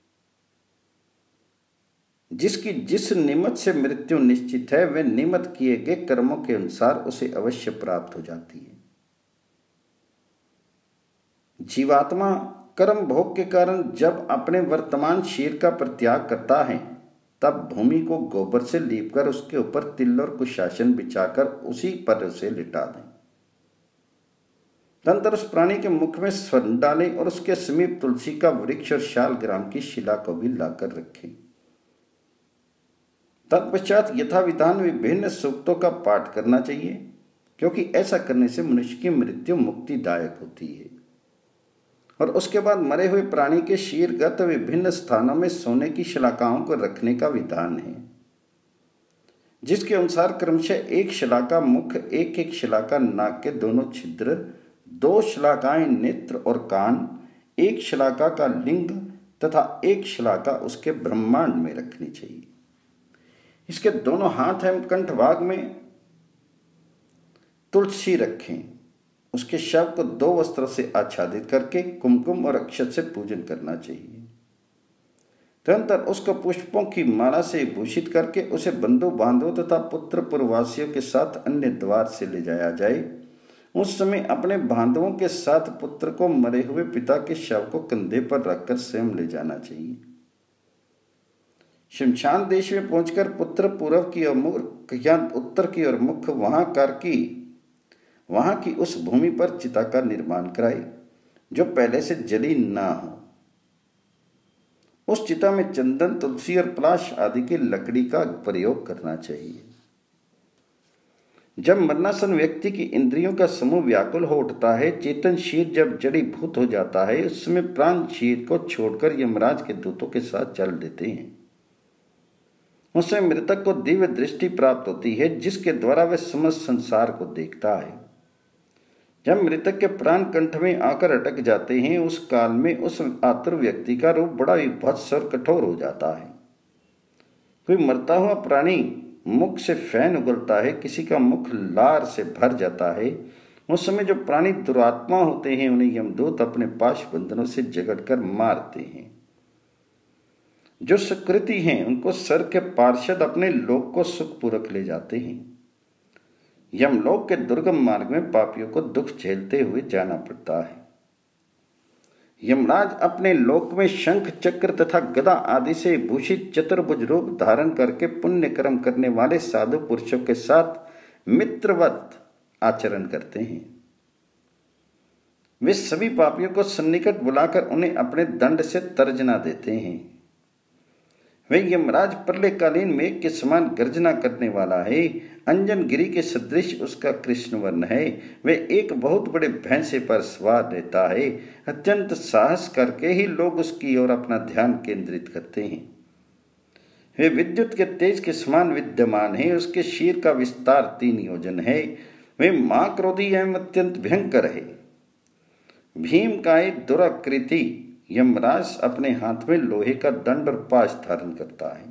जिसकी जिस निमित्त से मृत्यु निश्चित है, वह निमित्त किए गए कर्मों के अनुसार उसे अवश्य प्राप्त हो जाती है। जीवात्मा कर्म भोग के कारण जब अपने वर्तमान शरीर का परित्याग करता है, तब भूमि को गोबर से लीपकर उसके ऊपर तिल और कुशासन बिछाकर उसी पर उसे लिटा दें। तदनंतर उस प्राणी के मुख में स्वर्ण डालें और उसके समीप तुलसी का वृक्ष और शालग्राम की शिला को भी लाकर रखें। तत्पश्चात यथाविधान विभिन्न सूक्तों का पाठ करना चाहिए, क्योंकि ऐसा करने से मनुष्य की मृत्यु मुक्तिदायक होती है। और उसके बाद मरे हुए प्राणी के शीरगत विभिन्न स्थानों में सोने की शलाकाओं को रखने का विधान है, जिसके अनुसार क्रमशः एक शलाका मुख, एक शलाका नाक के दोनों छिद्र, 2 शलाकाएं नेत्र और कान, एक शलाका का लिंग तथा एक शलाका उसके ब्रह्मांड में रखनी चाहिए। इसके दोनों हाथ एवं कंठ भाग में तुलसी रखें। उसके शव को 2 वस्त्रों से आच्छादित करके कुमकुम और अक्षत से पूजन करना चाहिए। तदनंतर उसको पुष्पों की माला से भूषित करके उसे बंधु बांधवों तथा पुत्र पुरवासियों के साथ अन्य द्वार से ले जाया जाए। उस समय अपने बांधवों के साथ पुत्र को मरे हुए पिता के शव को कंधे पर रखकर स्वयं ले जाना चाहिए। शमशान देश में पहुंचकर पुत्र पूर्व की ओर मुख या उत्तर की ओर मुख वहां की उस भूमि पर चिता का निर्माण कराए जो पहले से जली ना हो। उस चिता में चंदन, तुलसी और पलाश आदि की लकड़ी का प्रयोग करना चाहिए। जब मरणासन व्यक्ति की इंद्रियों का समूह व्याकुल हो उठता है, चेतन शरीर जब जड़ीभूत हो जाता है, उस समय प्राण शरीर को छोड़कर यमराज के दूतों के साथ चल देते हैं। उस समय मृतक को दिव्य दृष्टि प्राप्त होती है जिसके द्वारा वह समस्त संसार को देखता है। जब मृतक के प्राण कंठ में आकर अटक जाते हैं, उस काल में उस आतुर व्यक्ति का रूप बड़ा ही भत्स और कठोर हो जाता है। कोई मरता हुआ प्राणी मुख से फैन उगलता है, किसी का मुख लार से भर जाता है। उस समय जो प्राणी दुरात्मा होते हैं उन्हें यमदूत अपने पाश बंधनों से जकड़कर मारते हैं। जो सुकृति हैं उनको स्वर्ग के पार्षद अपने लोक को सुखपूर्वक ले जाते हैं। यमलोक के दुर्गम मार्ग में पापियों को दुख झेलते हुए जाना पड़ता है। यमराज अपने लोक में शंख, चक्र तथा गदा आदि से भूषित चतुर्भुज रूप धारण करके पुण्य कर्म करने वाले साधु पुरुषों के साथ मित्रवत आचरण करते हैं। वे सभी पापियों को सन्निकट बुलाकर उन्हें अपने दंड से तर्जना देते हैं। वे यमराज प्रलयकालीन मेघ के समान गर्जना करने वाला है। अंजन गिरी के सदृश उसका कृष्ण वर्ण है। वे एक बहुत बड़े भैंसे पर सवार रहता है। अत्यंत साहस करके ही लोग उसकी ओर अपना ध्यान केंद्रित करते हैं। वे विद्युत के तेज के समान विद्यमान है। उसके शीर का विस्तार 3 योजन है। वे महाक्रोधी एवं अत्यंत भयंकर है। भीम का एक दुराकृति यमराज अपने हाथ में लोहे का दंड और पाश धारण करता है।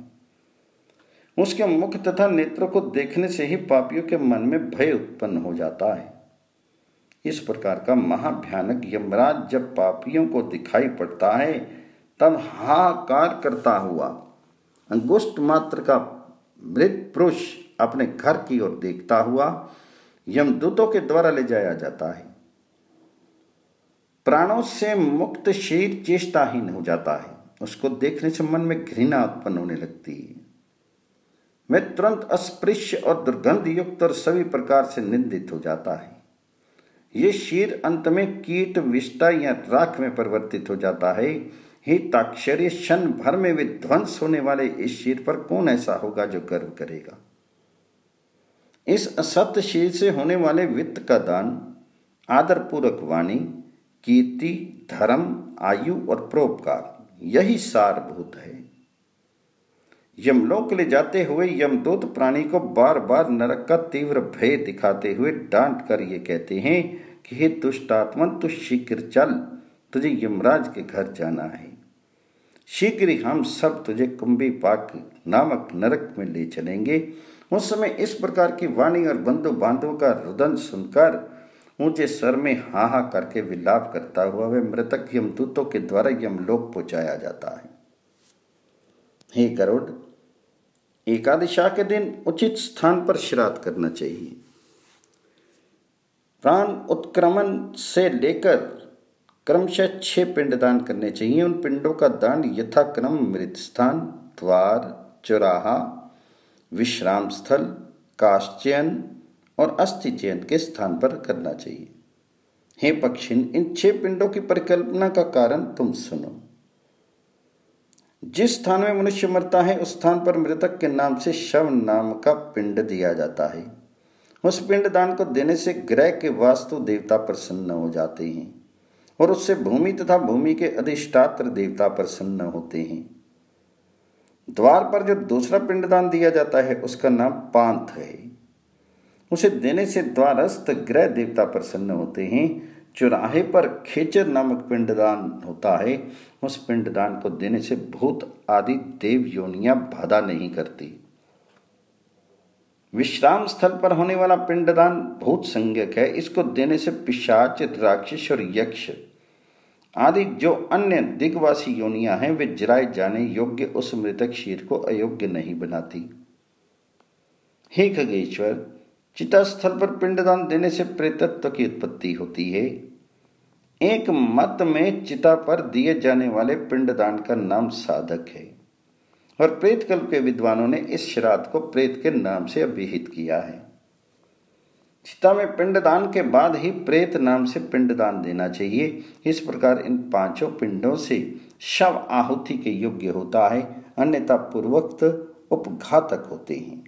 उसके मुख तथा नेत्रों को देखने से ही पापियों के मन में भय उत्पन्न हो जाता है। इस प्रकार का महाभयानक यमराज जब पापियों को दिखाई पड़ता है तब हाहाकार करता हुआ अंगुष्ठ मात्र का मृत पुरुष अपने घर की ओर देखता हुआ यमदूतों के द्वारा ले जाया जाता है। प्राणों से मुक्त शरीर चेष्टाहीन हो जाता है। उसको देखने से मन में घृणा उत्पन्न होने लगती है। वह तुरंत अस्पृश्य और दुर्गंध युक्त और सभी प्रकार से निंदित हो जाता है। ये शरीर अंत में कीट, विष्टा या राख में परिवर्तित हो जाता है। हे ताक्षर्य, क्षण भर में विध्वंस होने वाले इस शरीर पर कौन ऐसा होगा जो गर्व करेगा। इस असत्य शरीर से होने वाले वित्त का दान, आदरपूर्वक वाणी, कीर्ति, धर्म, आयु और परोपकार, यही सारभूत है। यमलोक ले जाते हुए यमदूत प्राणी को बार बार नरक का तीव्र भय दिखाते हुए डांट कर ये कहते हैं कि हे दुष्टात्मन, तू शीघ्र चल, तुझे यमराज के घर जाना है। शीघ्र ही हम सब तुझे कुंभी पाक नामक नरक में ले चलेंगे। उस समय इस प्रकार की वाणी और बंधु बांधवों का रुदन सुनकर ऊंचे स्वर में हाहा करके विलाप करता हुआ वह मृतक यमदूतों के द्वारा यमलोक पहुंचाया जाता है। हे गरुड़, एकादशा के दिन उचित स्थान पर श्राद्ध करना चाहिए। प्राण उत्क्रमण से लेकर क्रमशः 6 पिंडदान करने चाहिए। उन पिंडों का दान यथाक्रम मृत स्थान, द्वार, चौराहा, विश्राम स्थल, काष्ठचयन और अस्थि चयन के स्थान पर करना चाहिए। हे पक्षिन, इन 6 पिंडों की परिकल्पना का कारण तुम सुनो। जिस स्थान में मनुष्य मरता है उस स्थान पर मृतक के नाम से शव नाम का पिंड दिया जाता है। उस पिंड दान को देने से ग्रह के वास्तु देवता प्रसन्न हो जाते हैं और उससे भूमि तथा भूमि के अधिष्ठात्र देवता प्रसन्न होते हैं। द्वार पर जो दूसरा पिंडदान दिया जाता है उसका नाम पांथ है। उसे देने से द्वारस्थ ग्रह देवता प्रसन्न होते हैं। चौराहे पर खेचर नामक पिंडदान होता है, उस पिंडदान को देने से भूत आदि देव योनियां बाधा नहीं करती। विश्राम स्थल पर होने वाला पिंडदान भूत संज्ञक है, इसको देने से पिशाच, राक्षस और यक्ष आदि जो अन्य दिग्वासी योनियां हैं वे जलाए जाने योग्य उस मृतक शरीर को अयोग्य नहीं बनाती। हे खगेश्वर, चिता स्थल पर पिंडदान देने से प्रेतत्व की उत्पत्ति होती है। एक मत में चिता पर दिए जाने वाले पिंडदान का नाम साधक है और प्रेतकल्प के विद्वानों ने इस श्राद्ध को प्रेत के नाम से अभिहित किया है। चिता में पिंडदान के बाद ही प्रेत नाम से पिंडदान देना चाहिए। इस प्रकार इन पांचों पिंडों से शव आहुति के योग्य होता है, अन्यथा पूर्वोक्त उपघातक होते हैं।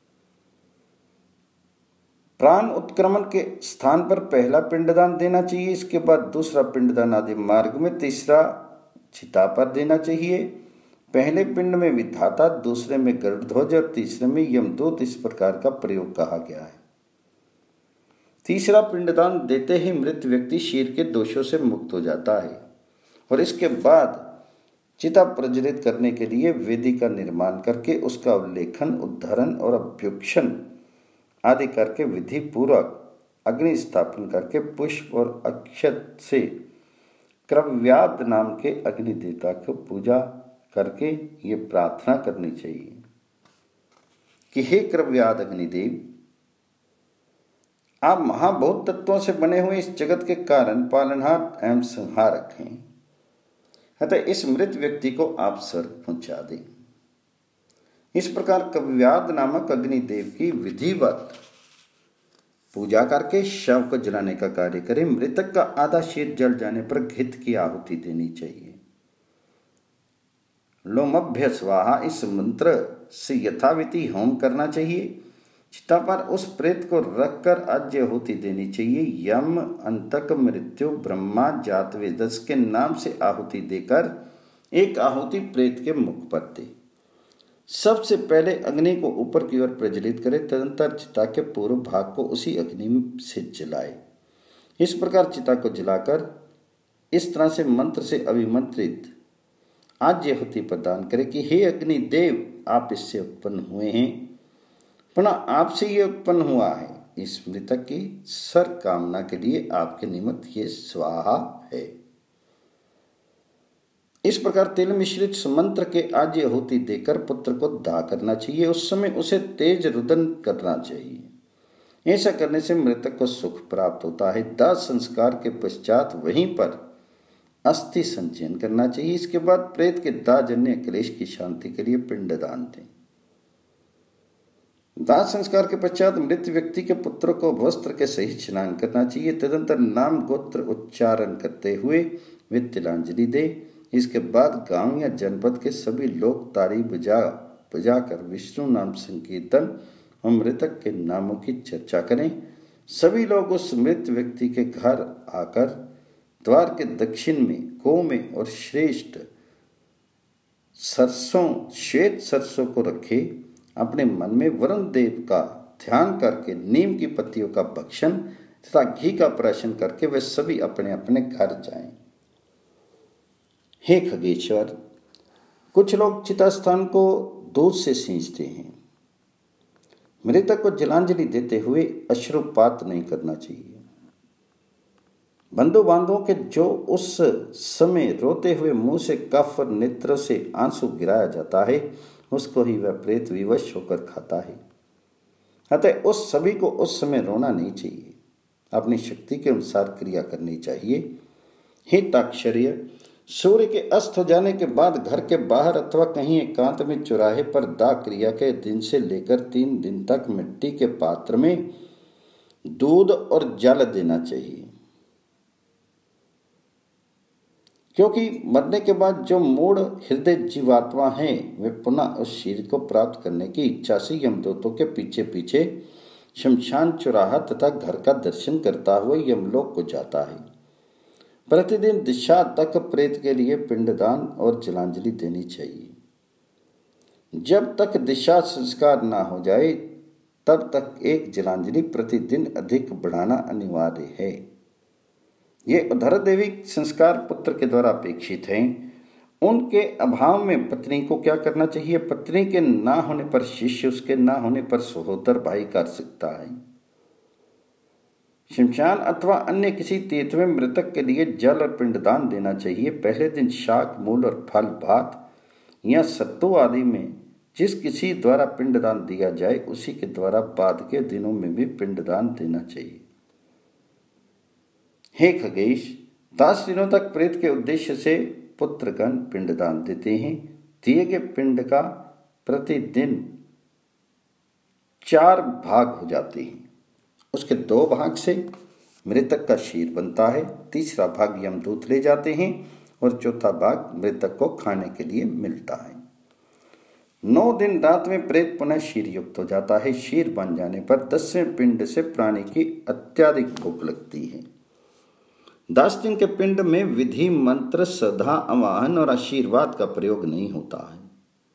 प्राण उत्क्रमण के स्थान पर पहला पिंडदान देना चाहिए, इसके बाद दूसरा पिंडदान आदि मार्ग में, तीसरा चिता पर देना चाहिए। पहले पिंड में विधाता, दूसरे में गरुड़ध्वज और तीसरे में यमदूत, इस प्रकार का प्रयोग कहा गया है। तीसरा पिंडदान देते ही मृत व्यक्ति शरीर के दोषों से मुक्त हो जाता है और इसके बाद चिता प्रज्वलित करने के लिए वेदी का निर्माण करके उसका उल्लेखन, उद्धारण और अभ्युक्षण आदि करके विधि पूर्वक अग्नि स्थापन करके पुष्प और अक्षत से क्रव्याद नाम के अग्नि देवता को पूजा करके ये प्रार्थना करनी चाहिए कि हे क्रव्याद अग्निदेव, आप महाभूत तत्वों से बने हुए इस जगत के कारण पालनहार एवं संहारक हैं, अतः इस मृत व्यक्ति को आप स्वर्ग पहुंचा दें। इस प्रकार कव्याद नामक अग्निदेव की विधिवत पूजा करके शव को जलाने का कार्य करें। मृतक का आधा शरीर जल जाने पर घृत की आहुति देनी चाहिए। लोमभ्य स्वाहा, इस मंत्र से यथाविधि होम करना चाहिए। चिता पर उस प्रेत को रखकर आज्य आहुति देनी चाहिए। यम, अंतक, मृत्यु, ब्रह्मा, जात वेदस के नाम से आहुति देकर एक आहुति प्रेत के मुख पर दे। सबसे पहले अग्नि को ऊपर की ओर प्रज्वलित करे, तदंतर चिता के पूर्व भाग को उसी अग्नि से जलाए। इस प्रकार चिता को जलाकर इस तरह से मंत्र से अभिमंत्रित आज्य आहुति प्रदान करे कि हे अग्नि देव, आप इससे उत्पन्न हुए हैं, पुनः आपसे ये उत्पन्न हुआ है। इस मृतक की सर कामना के लिए आपके निमित्त ये स्वाहा है। इस प्रकार तेल मिश्रित सुमंत्र के आज्य आहुति देकर पुत्र को दाह करना चाहिए। उस समय उसे तेज रुदन करना चाहिए। ऐसा करने से मृतक को सुख प्राप्त होता है। दाह संस्कार के पश्चात वहीं पर अस्थि संचयन करना चाहिए। इसके बाद प्रेत के दाह जन्य क्लेश की शांति के लिए पिंडदान दें। दाह संस्कार के पश्चात मृत व्यक्ति के पुत्र को वस्त्र के सहित स्नान करना चाहिए। तदंतर नाम गोत्र उच्चारण करते हुए वे तिलांजलि दे। इसके बाद गांव या जनपद के सभी लोग ताली बजाकर विष्णु नाम संकीर्तन और मृतक के नामों की चर्चा करें। सभी लोग उस मृत व्यक्ति के घर आकर द्वार के दक्षिण में गोमें और श्रेष्ठ श्वेत सरसों को रखे। अपने मन में वरुण देव का ध्यान करके नीम की पत्तियों का भक्षण तथा घी का प्राशन करके वे सभी अपने अपने घर जाएं। हे खगेश्वर, कुछ लोग चिता स्थान को दूध से सींचते हैं। मृतक को जलांजलि देते हुए अश्रुपात नहीं करना चाहिए। बंधु बांधवों के जो उस समय रोते हुए मुंह से कफ और नेत्र से आंसू गिराया जाता है, उसको ही वह प्रेत विवश होकर खाता है। अतः उस सभी को उस समय रोना नहीं चाहिए, अपनी शक्ति के अनुसार क्रिया करनी चाहिए। हे ताक्षर्य, सूर्य के अस्त हो जाने के बाद घर के बाहर अथवा कहीं एकांत में चौराहे पर दाह क्रिया के दिन से लेकर 3 दिन तक मिट्टी के पात्र में दूध और जल देना चाहिए, क्योंकि मरने के बाद जो मूढ़ हृदय जीवात्मा है वे पुनः उस शरीर को प्राप्त करने की इच्छा से यमदूतों के पीछे पीछे शमशान, चौराहा तथा घर का दर्शन करता हुआ यमलोक को जाता है। प्रतिदिन दिशा तक प्रेत के लिए पिंडदान और जलांजलि देनी चाहिए। जब तक दिशा संस्कार ना हो जाए तब तक एक जलांजलि प्रतिदिन अधिक बढ़ाना अनिवार्य है। ये उदरदैविक संस्कार पुत्र के द्वारा अपेक्षित हैं। उनके अभाव में पत्नी को क्या करना चाहिए? पत्नी के ना होने पर शिष्य, उसके ना होने पर सहोदर भाई कर सकता है। शमशान अथवा अन्य किसी तीर्थ में मृतक के लिए जल और पिंडदान देना चाहिए। पहले दिन शाक, मूल और फल, भात या सत्तू आदि में जिस किसी द्वारा पिंडदान दिया जाए उसी के द्वारा बाद के दिनों में भी पिंडदान देना चाहिए। हे खगेश, 10 दिनों तक प्रेत के उद्देश्य से पुत्रगण पिंडदान देते हैं। दिए गए पिंड का प्रतिदिन 4 भाग हो जाते हैं। उसके 2 भाग से मृतक का शीर बनता है, तीसरा भाग यमदूत ले जाते हैं और चौथा भाग मृतक को खाने के लिए मिलता है। 9 दिन रात में प्रेत पुनः शीर युक्त हो जाता है। शीर बन जाने पर 10वें पिंड से प्राणी की अत्यधिक भूख लगती है। 10 दिन के पिंड में विधि, मंत्र, श्रद्धा, आवाहन और आशीर्वाद का प्रयोग नहीं होता है।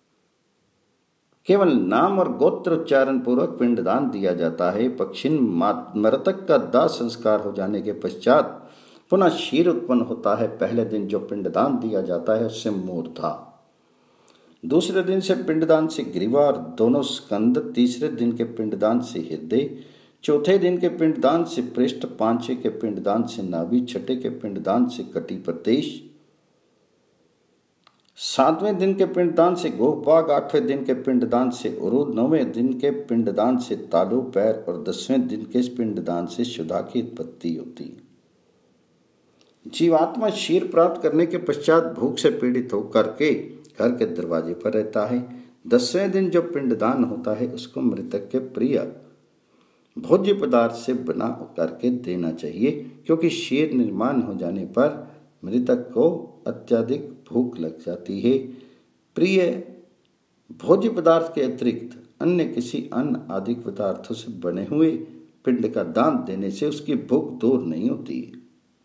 केवल नाम और गोत्र उच्चारण पूर्वक पिंडदान दिया जाता है। पक्षिन मृतक का दाह संस्कार हो जाने के पश्चात पुनः शीर उत्पन्न होता है। पहले दिन जो पिंडदान दिया जाता है उससे मूर्धा, दूसरे दिन से पिंडदान से ग्रीवा और दोनों स्कंद, तीसरे दिन के पिंडदान से हृदय, चौथे दिन के पिंडदान से पृष्ठ, 5वें के पिंडदान से नाभि, 6ठे के पिंडदान से कटी प्रदेश, 7वें दिन के पिंडदान से गोपाग, 8वें दिन के पिंडदान से उरुद, 9वें दिन के पिंडदान से तालु, पैर और 10वें दिन के पिंडदान से शुदा की उत्पत्ति होती है। जीवात्मा शीर प्राप्त करने के पश्चात भूख से पीड़ित होकर के घर के दरवाजे पर रहता है। 10वें दिन जो पिंडदान होता है उसको मृतक के प्रिय भोज्य पदार्थ से बना करके देना चाहिए, क्योंकि शीर निर्माण हो जाने पर मृतक को अत्यधिक भूख लग जाती है। प्रिय भोज्य पदार्थ के अतिरिक्त अन्य किसी अन्न आदि पदार्थों से बने हुए पिंड का दान देने से उसकी भूख दूर नहीं होती है।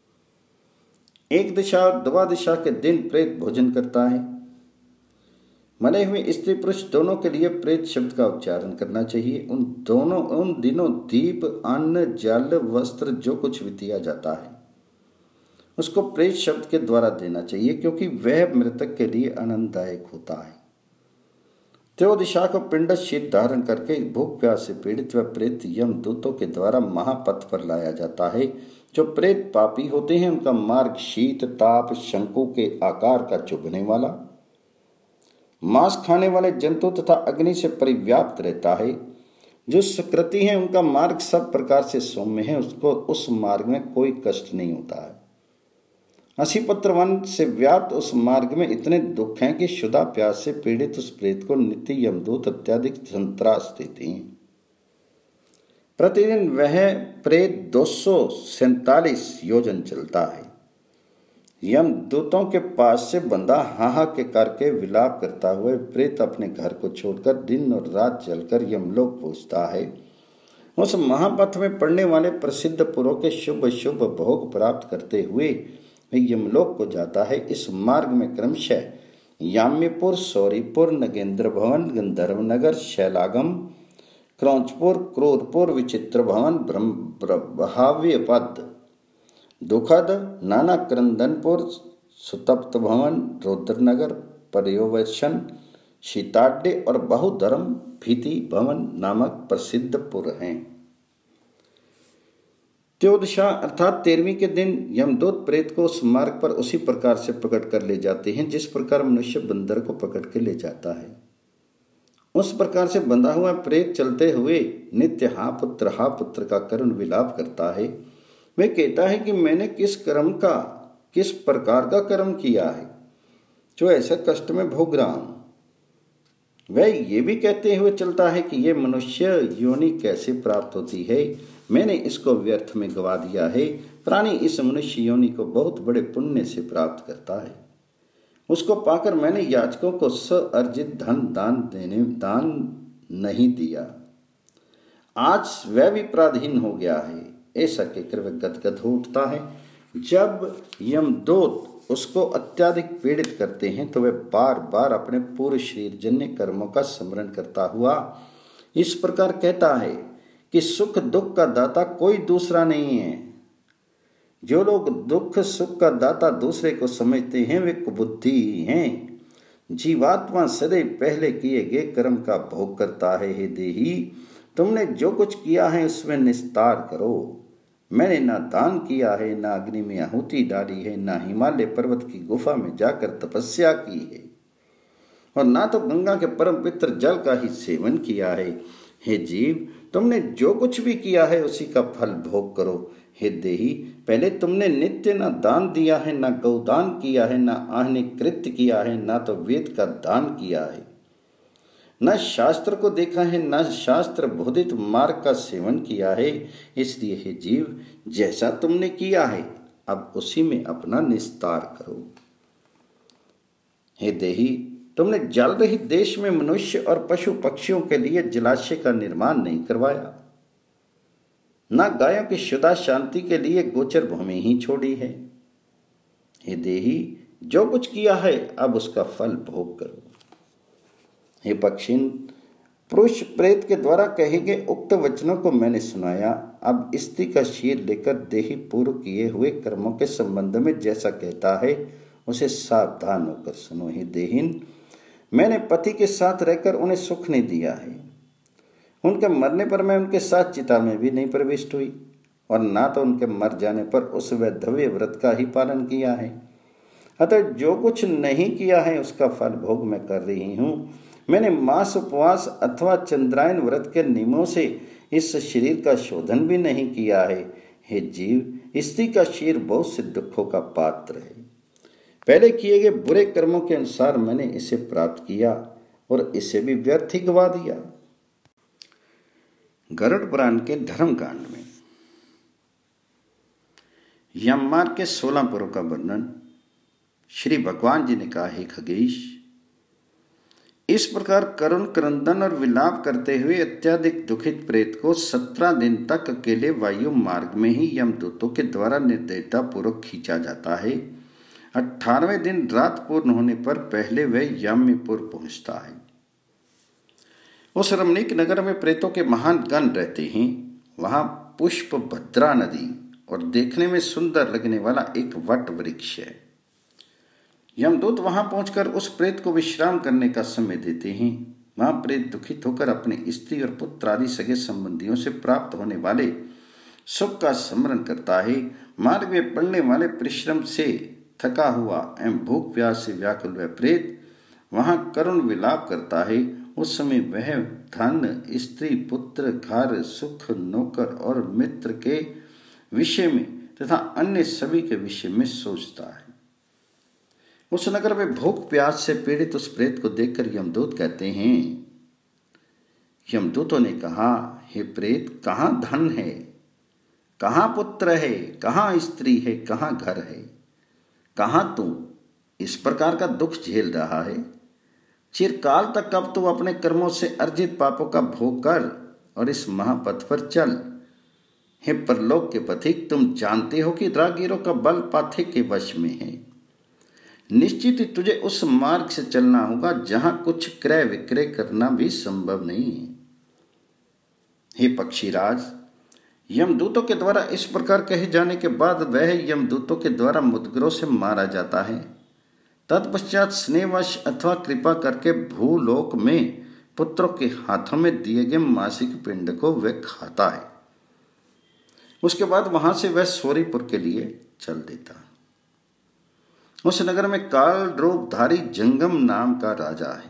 1 दिशा और 2 दिशा के दिन प्रेत भोजन करता है। मरे हुए स्त्री पुरुष दोनों के लिए प्रेत शब्द का उच्चारण करना चाहिए। उन दिनों दीप, अन्न, जल, वस्त्र जो कुछ भी दिया जाता है उसको प्रेत शब्द के द्वारा देना चाहिए, क्योंकि वह मृतक के लिए आनंददायक होता है। त्रयोदशा को पिंड शीत धारण करके भूख प्यास से पीड़ित व प्रेत यमदूतों के द्वारा महापथ पर लाया जाता है। जो प्रेत पापी होते हैं उनका मार्ग शीत, ताप, शंकु के आकार का चुभने वाला, मांस खाने वाले जंतु तथा अग्नि से परिव्याप्त रहता है। जो सुकृति है उनका मार्ग सब प्रकार से सौम्य है, उसको उस मार्ग में कोई कष्ट नहीं होता है। असीपत्र वन से व्याप्त उस मार्ग में इतने दुख हैं कि शुदा प्यास से पीड़ित उस प्रेत को नित्य यमदूत अत्यधिक संत्रास देते हैं। प्रतिदिन वह प्रेत 247 योजन चलता है। यमदूतों के पास से बंधा हाहा के करके विलाप करता हुआ प्रेत अपने घर को छोड़कर दिन और रात चलकर यमलोक पहुंचता है। उस महापथ में पड़ने वाले प्रसिद्ध पुरों के शुभ शुभ भोग प्राप्त करते हुए यमलोक को जाता है। इस मार्ग में क्रमशः याम्यपुर, सौरीपुर, नगेंद्र भवन, गंधर्व नगर, शैलागम, क्रौंचपुर, क्रूरपुर, विचित्र भवन, भाव्यपद, दुखद, नाना क्रंदनपुर, सुतप्त भवन, रुद्रनगर, पर्यवेक्षण, शीताड्य और बहुधर्म भीति भवन नामक प्रसिद्ध पुर हैं। त्योदशा अर्थात 13वीं के दिन यमदूत प्रेत को उस मार्ग पर उसी प्रकार से पकड़ कर ले जाते हैं जिस प्रकार मनुष्य बंदर को पकड़ के ले जाता है। उस प्रकार से बंधा हुआ प्रेत चलते हुए नित्य हा पुत्र का करुण विलाप करता है। वह कहता है कि मैंने किस प्रकार का कर्म किया है जो ऐसा कष्ट में भोग रहा हूं। वह ये भी कहते हुए चलता है कि यह मनुष्य योनि कैसे प्राप्त होती है, मैंने इसको व्यर्थ में गवा दिया है। प्राणी इस मनुष्य योनि को बहुत बड़े पुण्य से प्राप्त करता है। उसको पाकर मैंने याचकों को अर्जित दान नहीं दिया। आज वह भी पराधीन हो गया है। ऐसा कहकर वह गदगद हो उठता है। जब यमदूत उसको अत्यधिक पीड़ित करते हैं तो वह बार बार अपने पूर्व शरीर जन्य कर्मों का स्मरण करता हुआ इस प्रकार कहता है कि सुख दुख का दाता कोई दूसरा नहीं है। जो लोग दुख सुख का दाता दूसरे को समझते हैं वे कुबुद्धि हैं। जीवात्मा सदैव पहले किए गए कर्म का भोग करता है। हे देही, तुमने जो कुछ किया है उसमें निस्तार करो। मैंने ना दान किया है, ना अग्नि में आहुति डाली है, ना हिमालय पर्वत की गुफा में जाकर तपस्या की है, और ना तो गंगा के परम पवित्र जल का ही सेवन किया है। हे जीव, तुमने जो कुछ भी किया है उसी का फल भोग करो। हे देही, पहले तुमने नित्य न दान दिया है, न गौदान किया है, न आहने कृत्य किया है, न तो वेद का दान किया है, न शास्त्र को देखा है, न शास्त्र बोधित मार्ग का सेवन किया है। इसलिए हे जीव, जैसा तुमने किया है अब उसी में अपना निस्तार करो। हे देही, तुमने जल रहित देश में मनुष्य और पशु पक्षियों के लिए जलाशय का निर्माण नहीं करवाया, न गायों की शुदा शांति के लिए गोचर भूमि ही छोड़ी है। हे देही, जो कुछ किया है अब उसका फल भोग करो। हे पक्षिन, पुरुष प्रेत के द्वारा कहे गए उक्त वचनों को मैंने सुनाया। अब स्त्री का शीर लेकर देही पूर्व किए हुए कर्मों के संबंध में जैसा कहता है उसे सावधान होकर सुनो। हे देहीन, मैंने पति के साथ रहकर उन्हें सुख नहीं दिया है। उनके मरने पर मैं उनके साथ चिता में भी नहीं प्रविष्ट हुई, और ना तो उनके मर जाने पर उस वैधव्य व्रत का ही पालन किया है। अतः जो कुछ नहीं किया है उसका फल भोग मैं कर रही हूँ। मैंने मास उपवास अथवा चंद्रायन व्रत के नियमों से इस शरीर का शोधन भी नहीं किया है। हे जीव, स्त्री का शरीर बहुत से दुखों का पात्र है। पहले किए गए बुरे कर्मों के अनुसार मैंने इसे प्राप्त किया और इसे भी व्यर्थ ही गवा दिया। गरुड़ पुराण के धर्म कांड में यममार्ग के 16 पुरों का वर्णन श्री भगवान जी ने कहा, हे खगेश, इस प्रकार करुण क्रंदन और विलाप करते हुए अत्यधिक दुखित प्रेत को 17 दिन तक अकेले वायु मार्ग में ही यमदूतों के द्वारा निर्दयता पूर्वक खींचा जाता है। 18वें दिन रात पूर्ण होने पर पहले वह याम्यपुर पहुंचता है। उस रमणीक नगर में प्रेतों के महान गण रहते हैं। वहां पुष्प भद्रा नदी और देखने में सुंदर लगने वाला एक वट वृक्ष है। यमदूत वहां पहुंचकर उस प्रेत को विश्राम करने का समय देते हैं। वहां प्रेत दुखित होकर अपने स्त्री और पुत्र आदि सगे संबंधियों से प्राप्त होने वाले सुख का स्मरण करता है। मार्ग में पड़ने वाले परिश्रम से थका हुआ एवं भूख प्यास से व्याकुल वह प्रेत वहां करुण विलाप करता है। उस समय वह धन, स्त्री, पुत्र, घर, सुख, नौकर और मित्र के विषय में तथा अन्य सभी के विषय में सोचता है। उस नगर में भूख प्यास से पीड़ित उस प्रेत को देखकर यमदूत कहते हैं, यमदूतों ने कहा, हे प्रेत, कहाँ धन है, कहाँ पुत्र है, कहाँ स्त्री है, कहाँ घर है, कहाँ तू इस प्रकार का दुख झेल रहा है? चिरकाल तक अब तू अपने कर्मों से अर्जित पापों का भोग कर और इस महापथ पर चल। हे परलोक के पथिक, तुम जानते हो कि रागीरों का बल पाथे के वश में है। निश्चित ही तुझे उस मार्ग से चलना होगा जहां कुछ क्रय विक्रय करना भी संभव नहीं है। हे पक्षीराज, यमदूतों के द्वारा इस प्रकार कहे जाने के बाद वह यमदूतों के द्वारा मुदगरों से मारा जाता है। तत्पश्चात स्नेहवश अथवा कृपा करके भूलोक में पुत्रों के हाथों में दिए गए मासिक पिंड को वह खाता है। उसके बाद वहां से वह सोरीपुर के लिए चल देता। उस नगर में काल रूपधारी जंगम नाम का राजा है।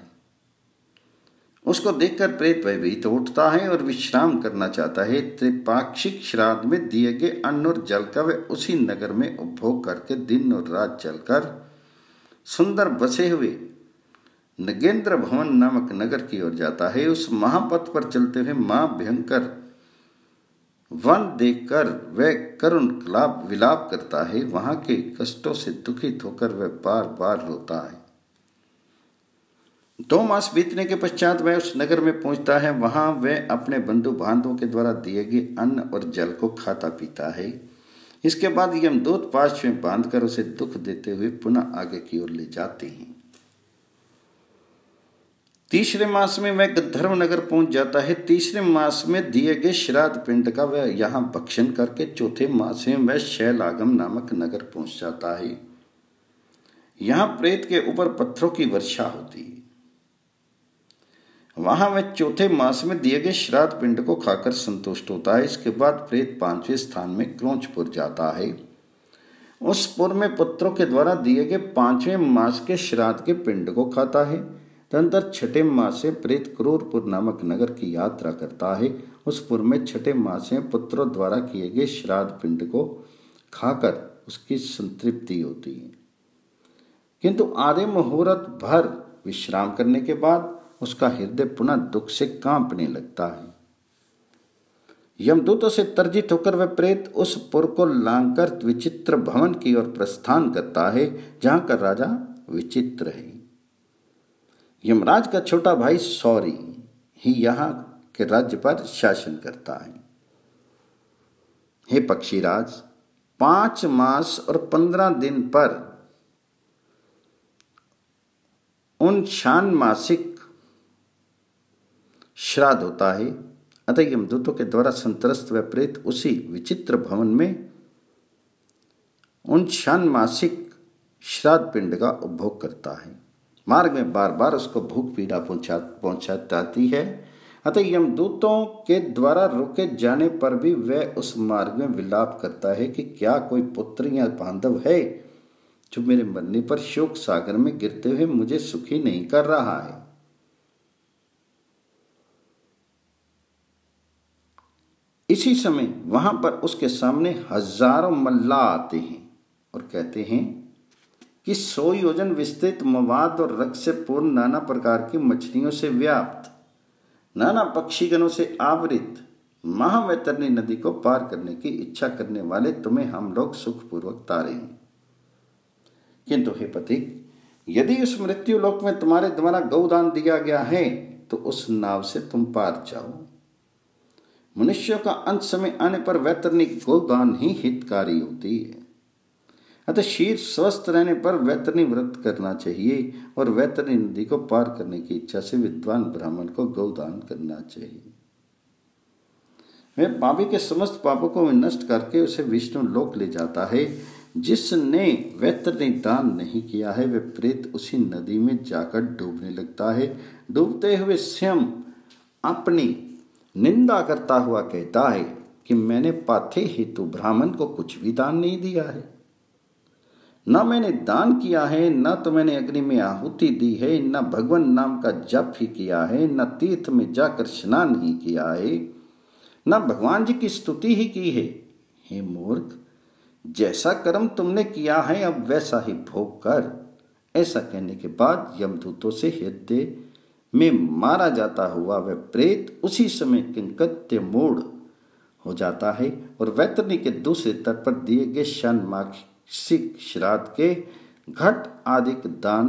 उसको देखकर प्रेत भयभीत उठता है और विश्राम करना चाहता है। त्रिपाक्षिक श्राद्ध में दिए गए अन्न और जल का वह उसी नगर में उपभोग करके दिन और रात चलकर सुंदर बसे हुए नगेंद्र भवन नामक नगर की ओर जाता है। उस महापथ पर चलते हुए मां भयंकर वन देखकर वह करुण विलाप करता है। वहां के कष्टों से दुखित होकर वह बार बार रोता है। 2 मास बीतने के पश्चात वह उस नगर में पहुंचता है। वहां वह अपने बंधु बांधवों के द्वारा दिए गए अन्न और जल को खाता पीता है। इसके बाद यमदूत पाश में बांधकर उसे दुख देते हुए पुनः आगे की ओर ले जाते हैं। तीसरे मास में वह गंधर्व नगर पहुंच जाता है। तीसरे मास में दिए गए श्राद्ध पिंड का वह यहाँ भक्षण करके चौथे मास में वह शैलागम नामक नगर पहुंच जाता है। यहाँ प्रेत के ऊपर पत्थरों की वर्षा होती है। वहां वह चौथे मास में दिए गए श्राद्ध पिंड को खाकर संतुष्ट होता है। इसके बाद प्रेत 5वें स्थान में क्रोंचपुर जाता है। उस पुर में पुत्रों के द्वारा दिए गए 5वें मास के श्राद्ध के पिंड को खाता है। तदनंतर 6ठे मास से प्रेत क्रूरपुर नामक नगर की यात्रा करता है। उस पुर में 6ठे मास में पुत्रों द्वारा किए गए श्राद्ध पिंड को खाकर उसकी संतृप्ति होती है, किंतु आधे मुहूर्त भर विश्राम करने के बाद उसका हृदय पुनः दुख से कांपने लगता है। यमदूतों से तर्जित होकर वह प्रेत उस पुर को लांघकर विचित्र भवन की ओर प्रस्थान करता है, जहां का राजा विचित्र है। यमराज का छोटा भाई सौरी ही यहाँ के राज्य पर शासन करता है। हे पक्षीराज, 5 मास और 15 दिन पर उन षाण्मासिक श्राद्ध होता है। अतः यमदूतों के द्वारा संतरस्त वह प्रेत उसी विचित्र भवन में उन षाण्मासिक श्राद्ध पिंड का उपभोग करता है। मार्ग में बार बार उसको भूख पीड़ा पहुंचाती है। अतः यमदूतों के द्वारा रोके जाने पर भी वह उस मार्ग में विलाप करता है कि क्या कोई पुत्र या बांधव है जो मेरे मरने पर शोक सागर में गिरते हुए मुझे सुखी नहीं कर रहा है। इसी समय वहां पर उसके सामने हजारों मल्लाह आते हैं और कहते हैं कि 100 योजन विस्तृत मवाद और रक्त से पूर्ण नाना प्रकार की मछलियों से व्याप्त, नाना पक्षीगणों से आवृत महावैतरणी नदी को पार करने की इच्छा करने वाले तुम्हें हम लोग सुखपूर्वक तारेंगे। किंतु हे पथिक, यदि उस मृत्यु लोक में तुम्हारे द्वारा गौदान दिया गया है तो उस नाव से तुम पार जाओ। मनुष्यों का अंत समय आने पर वैतरणी गौदान ही हितकारी होती है। अतः शरीर स्वस्थ रहने पर वैतरणी व्रत करना चाहिए और वैतरणी नदी को पार करने की इच्छा से विद्वान ब्राह्मण को गौदान करना चाहिए। वह पापी के समस्त पापों को नष्ट करके उसे विष्णु लोक ले जाता है। जिसने वैतरणी दान नहीं किया है वह प्रेत उसी नदी में जाकर डूबने लगता है। डूबते हुए स्वयं अपनी निंदा करता हुआ कहता है कि मैंने पाथे हेतु ब्राह्मण को कुछ भी दान नहीं दिया है, न मैंने दान किया है, न तो मैंने अग्नि में आहुति दी है, न भगवान नाम का जप ही किया है, न तीर्थ में जाकर स्नान ही किया है, न भगवान जी की स्तुति ही की है। हे मूर्ख, जैसा कर्म तुमने किया है अब वैसा ही भोग कर। ऐसा कहने के बाद यमदूतों से हृदय में मारा जाता हुआ वह प्रेत उसी समय किंकत्य मूढ़ हो जाता है और वैतरणी के दूसरे तट पर दिए गए षाण्मासिक श्राद्ध के घट आदि दान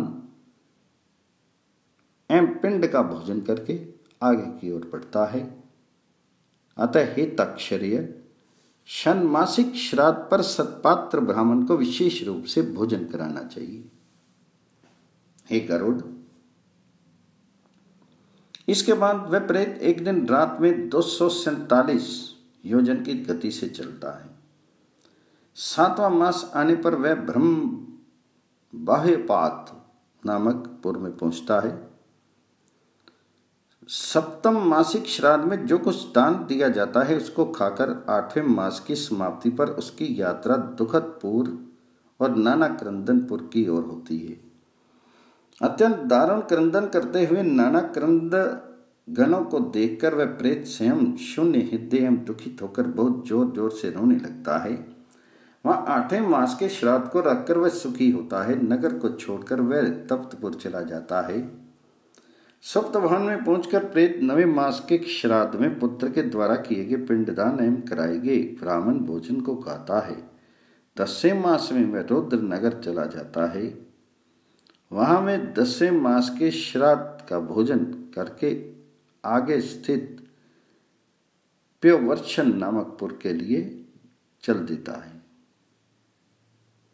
एवं पिंड का भोजन करके आगे की ओर बढ़ता है। अतः हे तक्षर्य, षाण्मासिक श्राद्ध पर सत्पात्र ब्राह्मण को विशेष रूप से भोजन कराना चाहिए। हे गरुड़, इसके बाद वह प्रेत एक दिन रात में 247 योजन की गति से चलता है। 7वां मास आने पर वह ब्रह्म बाह्यपात नामक पुर में पहुंचता है। 7वें मासिक श्राद्ध में जो कुछ दान दिया जाता है उसको खाकर 8वें मास की समाप्ति पर उसकी यात्रा दुखदपुर और नाना क्रंदनपुर की ओर होती है। अत्यंत दारुण क्रंदन करते हुए नाना क्रंद गणों को देखकर वह प्रेत स्वयं शून्य हृदय एवं दुखित होकर बहुत जोर जोर से रोने लगता है। वहां 8वें मास के श्राद्ध को रखकर वह सुखी होता है। नगर को छोड़कर वह तप्तपुर चला जाता है। सप्तभवन में पहुंचकर प्रेत 9वें मास के श्राद्ध में पुत्र के द्वारा किए गए पिंडदान एवं कराए गए ब्राह्मण भोजन को खाता है। 10वें मास में वह रुद्र नगर चला जाता है। वहां में 10वें मास के श्राद्ध का भोजन करके आगे स्थित प्योवर्षण नामक पुर के लिए चल देता है।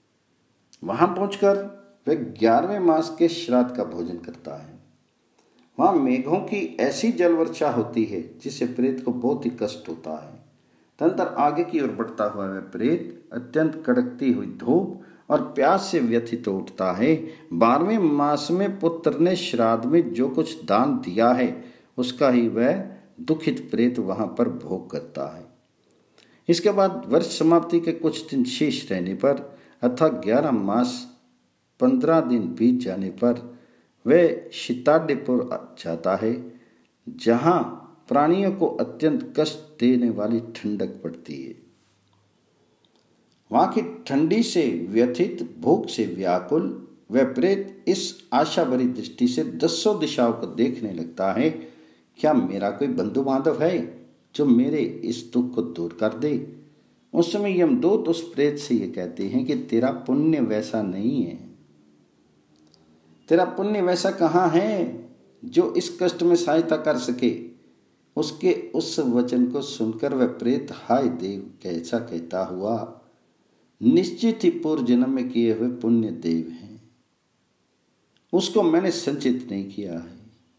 वहां पहुंचकर वह 11वें मास के श्राद्ध का भोजन करता है। वहां मेघों की ऐसी जल वर्षा होती है जिससे प्रेत को बहुत ही कष्ट होता है। तदनंतर आगे की ओर बढ़ता हुआ वह प्रेत अत्यंत कड़कती हुई धूप और प्यास से व्यथित उठता है। 12वें मास में पुत्र ने श्राद्ध में जो कुछ दान दिया है उसका ही वह दुखित प्रेत वहां पर भोग करता है। इसके बाद वर्ष समाप्ति के कुछ दिन शेष रहने पर अर्थात 11 मास 15 दिन बीत जाने पर वह शीताड्यपुर जाता है, जहां प्राणियों को अत्यंत कष्ट देने वाली ठंडक पड़ती है। वहां की ठंडी से व्यथित, भूख से व्याकुल वह प्रेत इस आशा भरी दृष्टि से 10 दिशाओं को देखने लगता है, क्या मेरा कोई बंधु बांधव है जो मेरे इस दुख को दूर कर दे। उस समय यमदूत उस प्रेत से ये कहते हैं कि तेरा पुण्य वैसा नहीं है। तेरा पुण्य वैसा कहाँ है जो इस कष्ट में सहायता कर सके। उसके उस वचन को सुनकर वह प्रेत हाय देव कैसा कहता हुआ, निश्चित ही पूर्व जन्म में किए हुए पुण्य देव हैं, उसको मैंने संचित नहीं किया है।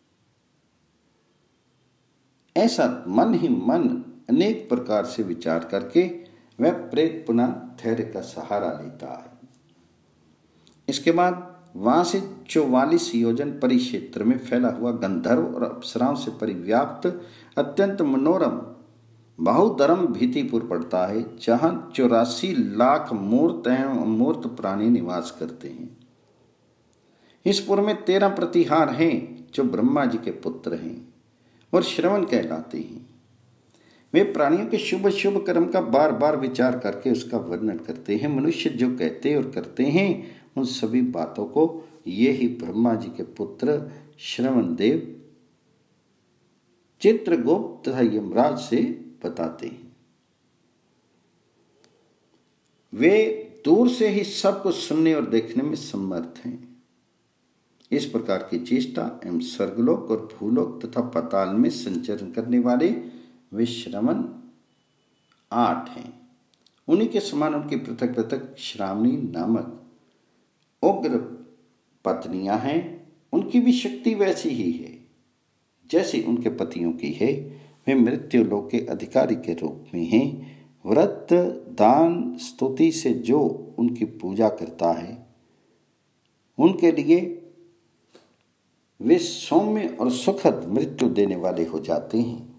ऐसा मन ही मन अनेक प्रकार से विचार करके वह प्रेत पुनः धैर्य का सहारा लेता है। इसके बाद वहां से 44 योजन परिक्षेत्र में फैला हुआ गंधर्व और अप्सराओं से परिव्याप्त अत्यंत मनोरम बहुधर्म भीतिपुर पड़ता है, जहां 84 लाख मूर्त एवं अमूर्त प्राणी निवास करते हैं। इस पुर में 13 प्रतिहार हैं जो ब्रह्मा जी के पुत्र हैं और श्रवण कहलाते हैं। वे प्राणियों के शुभ शुभ कर्म का बार बार विचार करके उसका वर्णन करते हैं। मनुष्य जो कहते और करते हैं उन सभी बातों को ये ही ब्रह्मा जी के पुत्र श्रवण देव चित्रगुप्त तथा यमराज से बताते हैं। वे दूर से ही सब कुछ सुनने और देखने में समर्थ हैं। इस प्रकार की चेष्टा एवं स्वर्गलोक और भूलोक तथा पाताल में संचरण करने वाले वे श्रवण 8 हैं। उन्हीं के समान उनकी पृथक पृथक श्रावणी नामक उग्र पत्नियां हैं। उनकी भी शक्ति वैसी ही है जैसी उनके पतियों की है। वे मृत्यु लोक के अधिकारी के रूप में हैं। व्रत दान स्तुति से जो उनकी पूजा करता है उनके लिए वे सौम्य और सुखद मृत्यु देने वाले हो जाते हैं।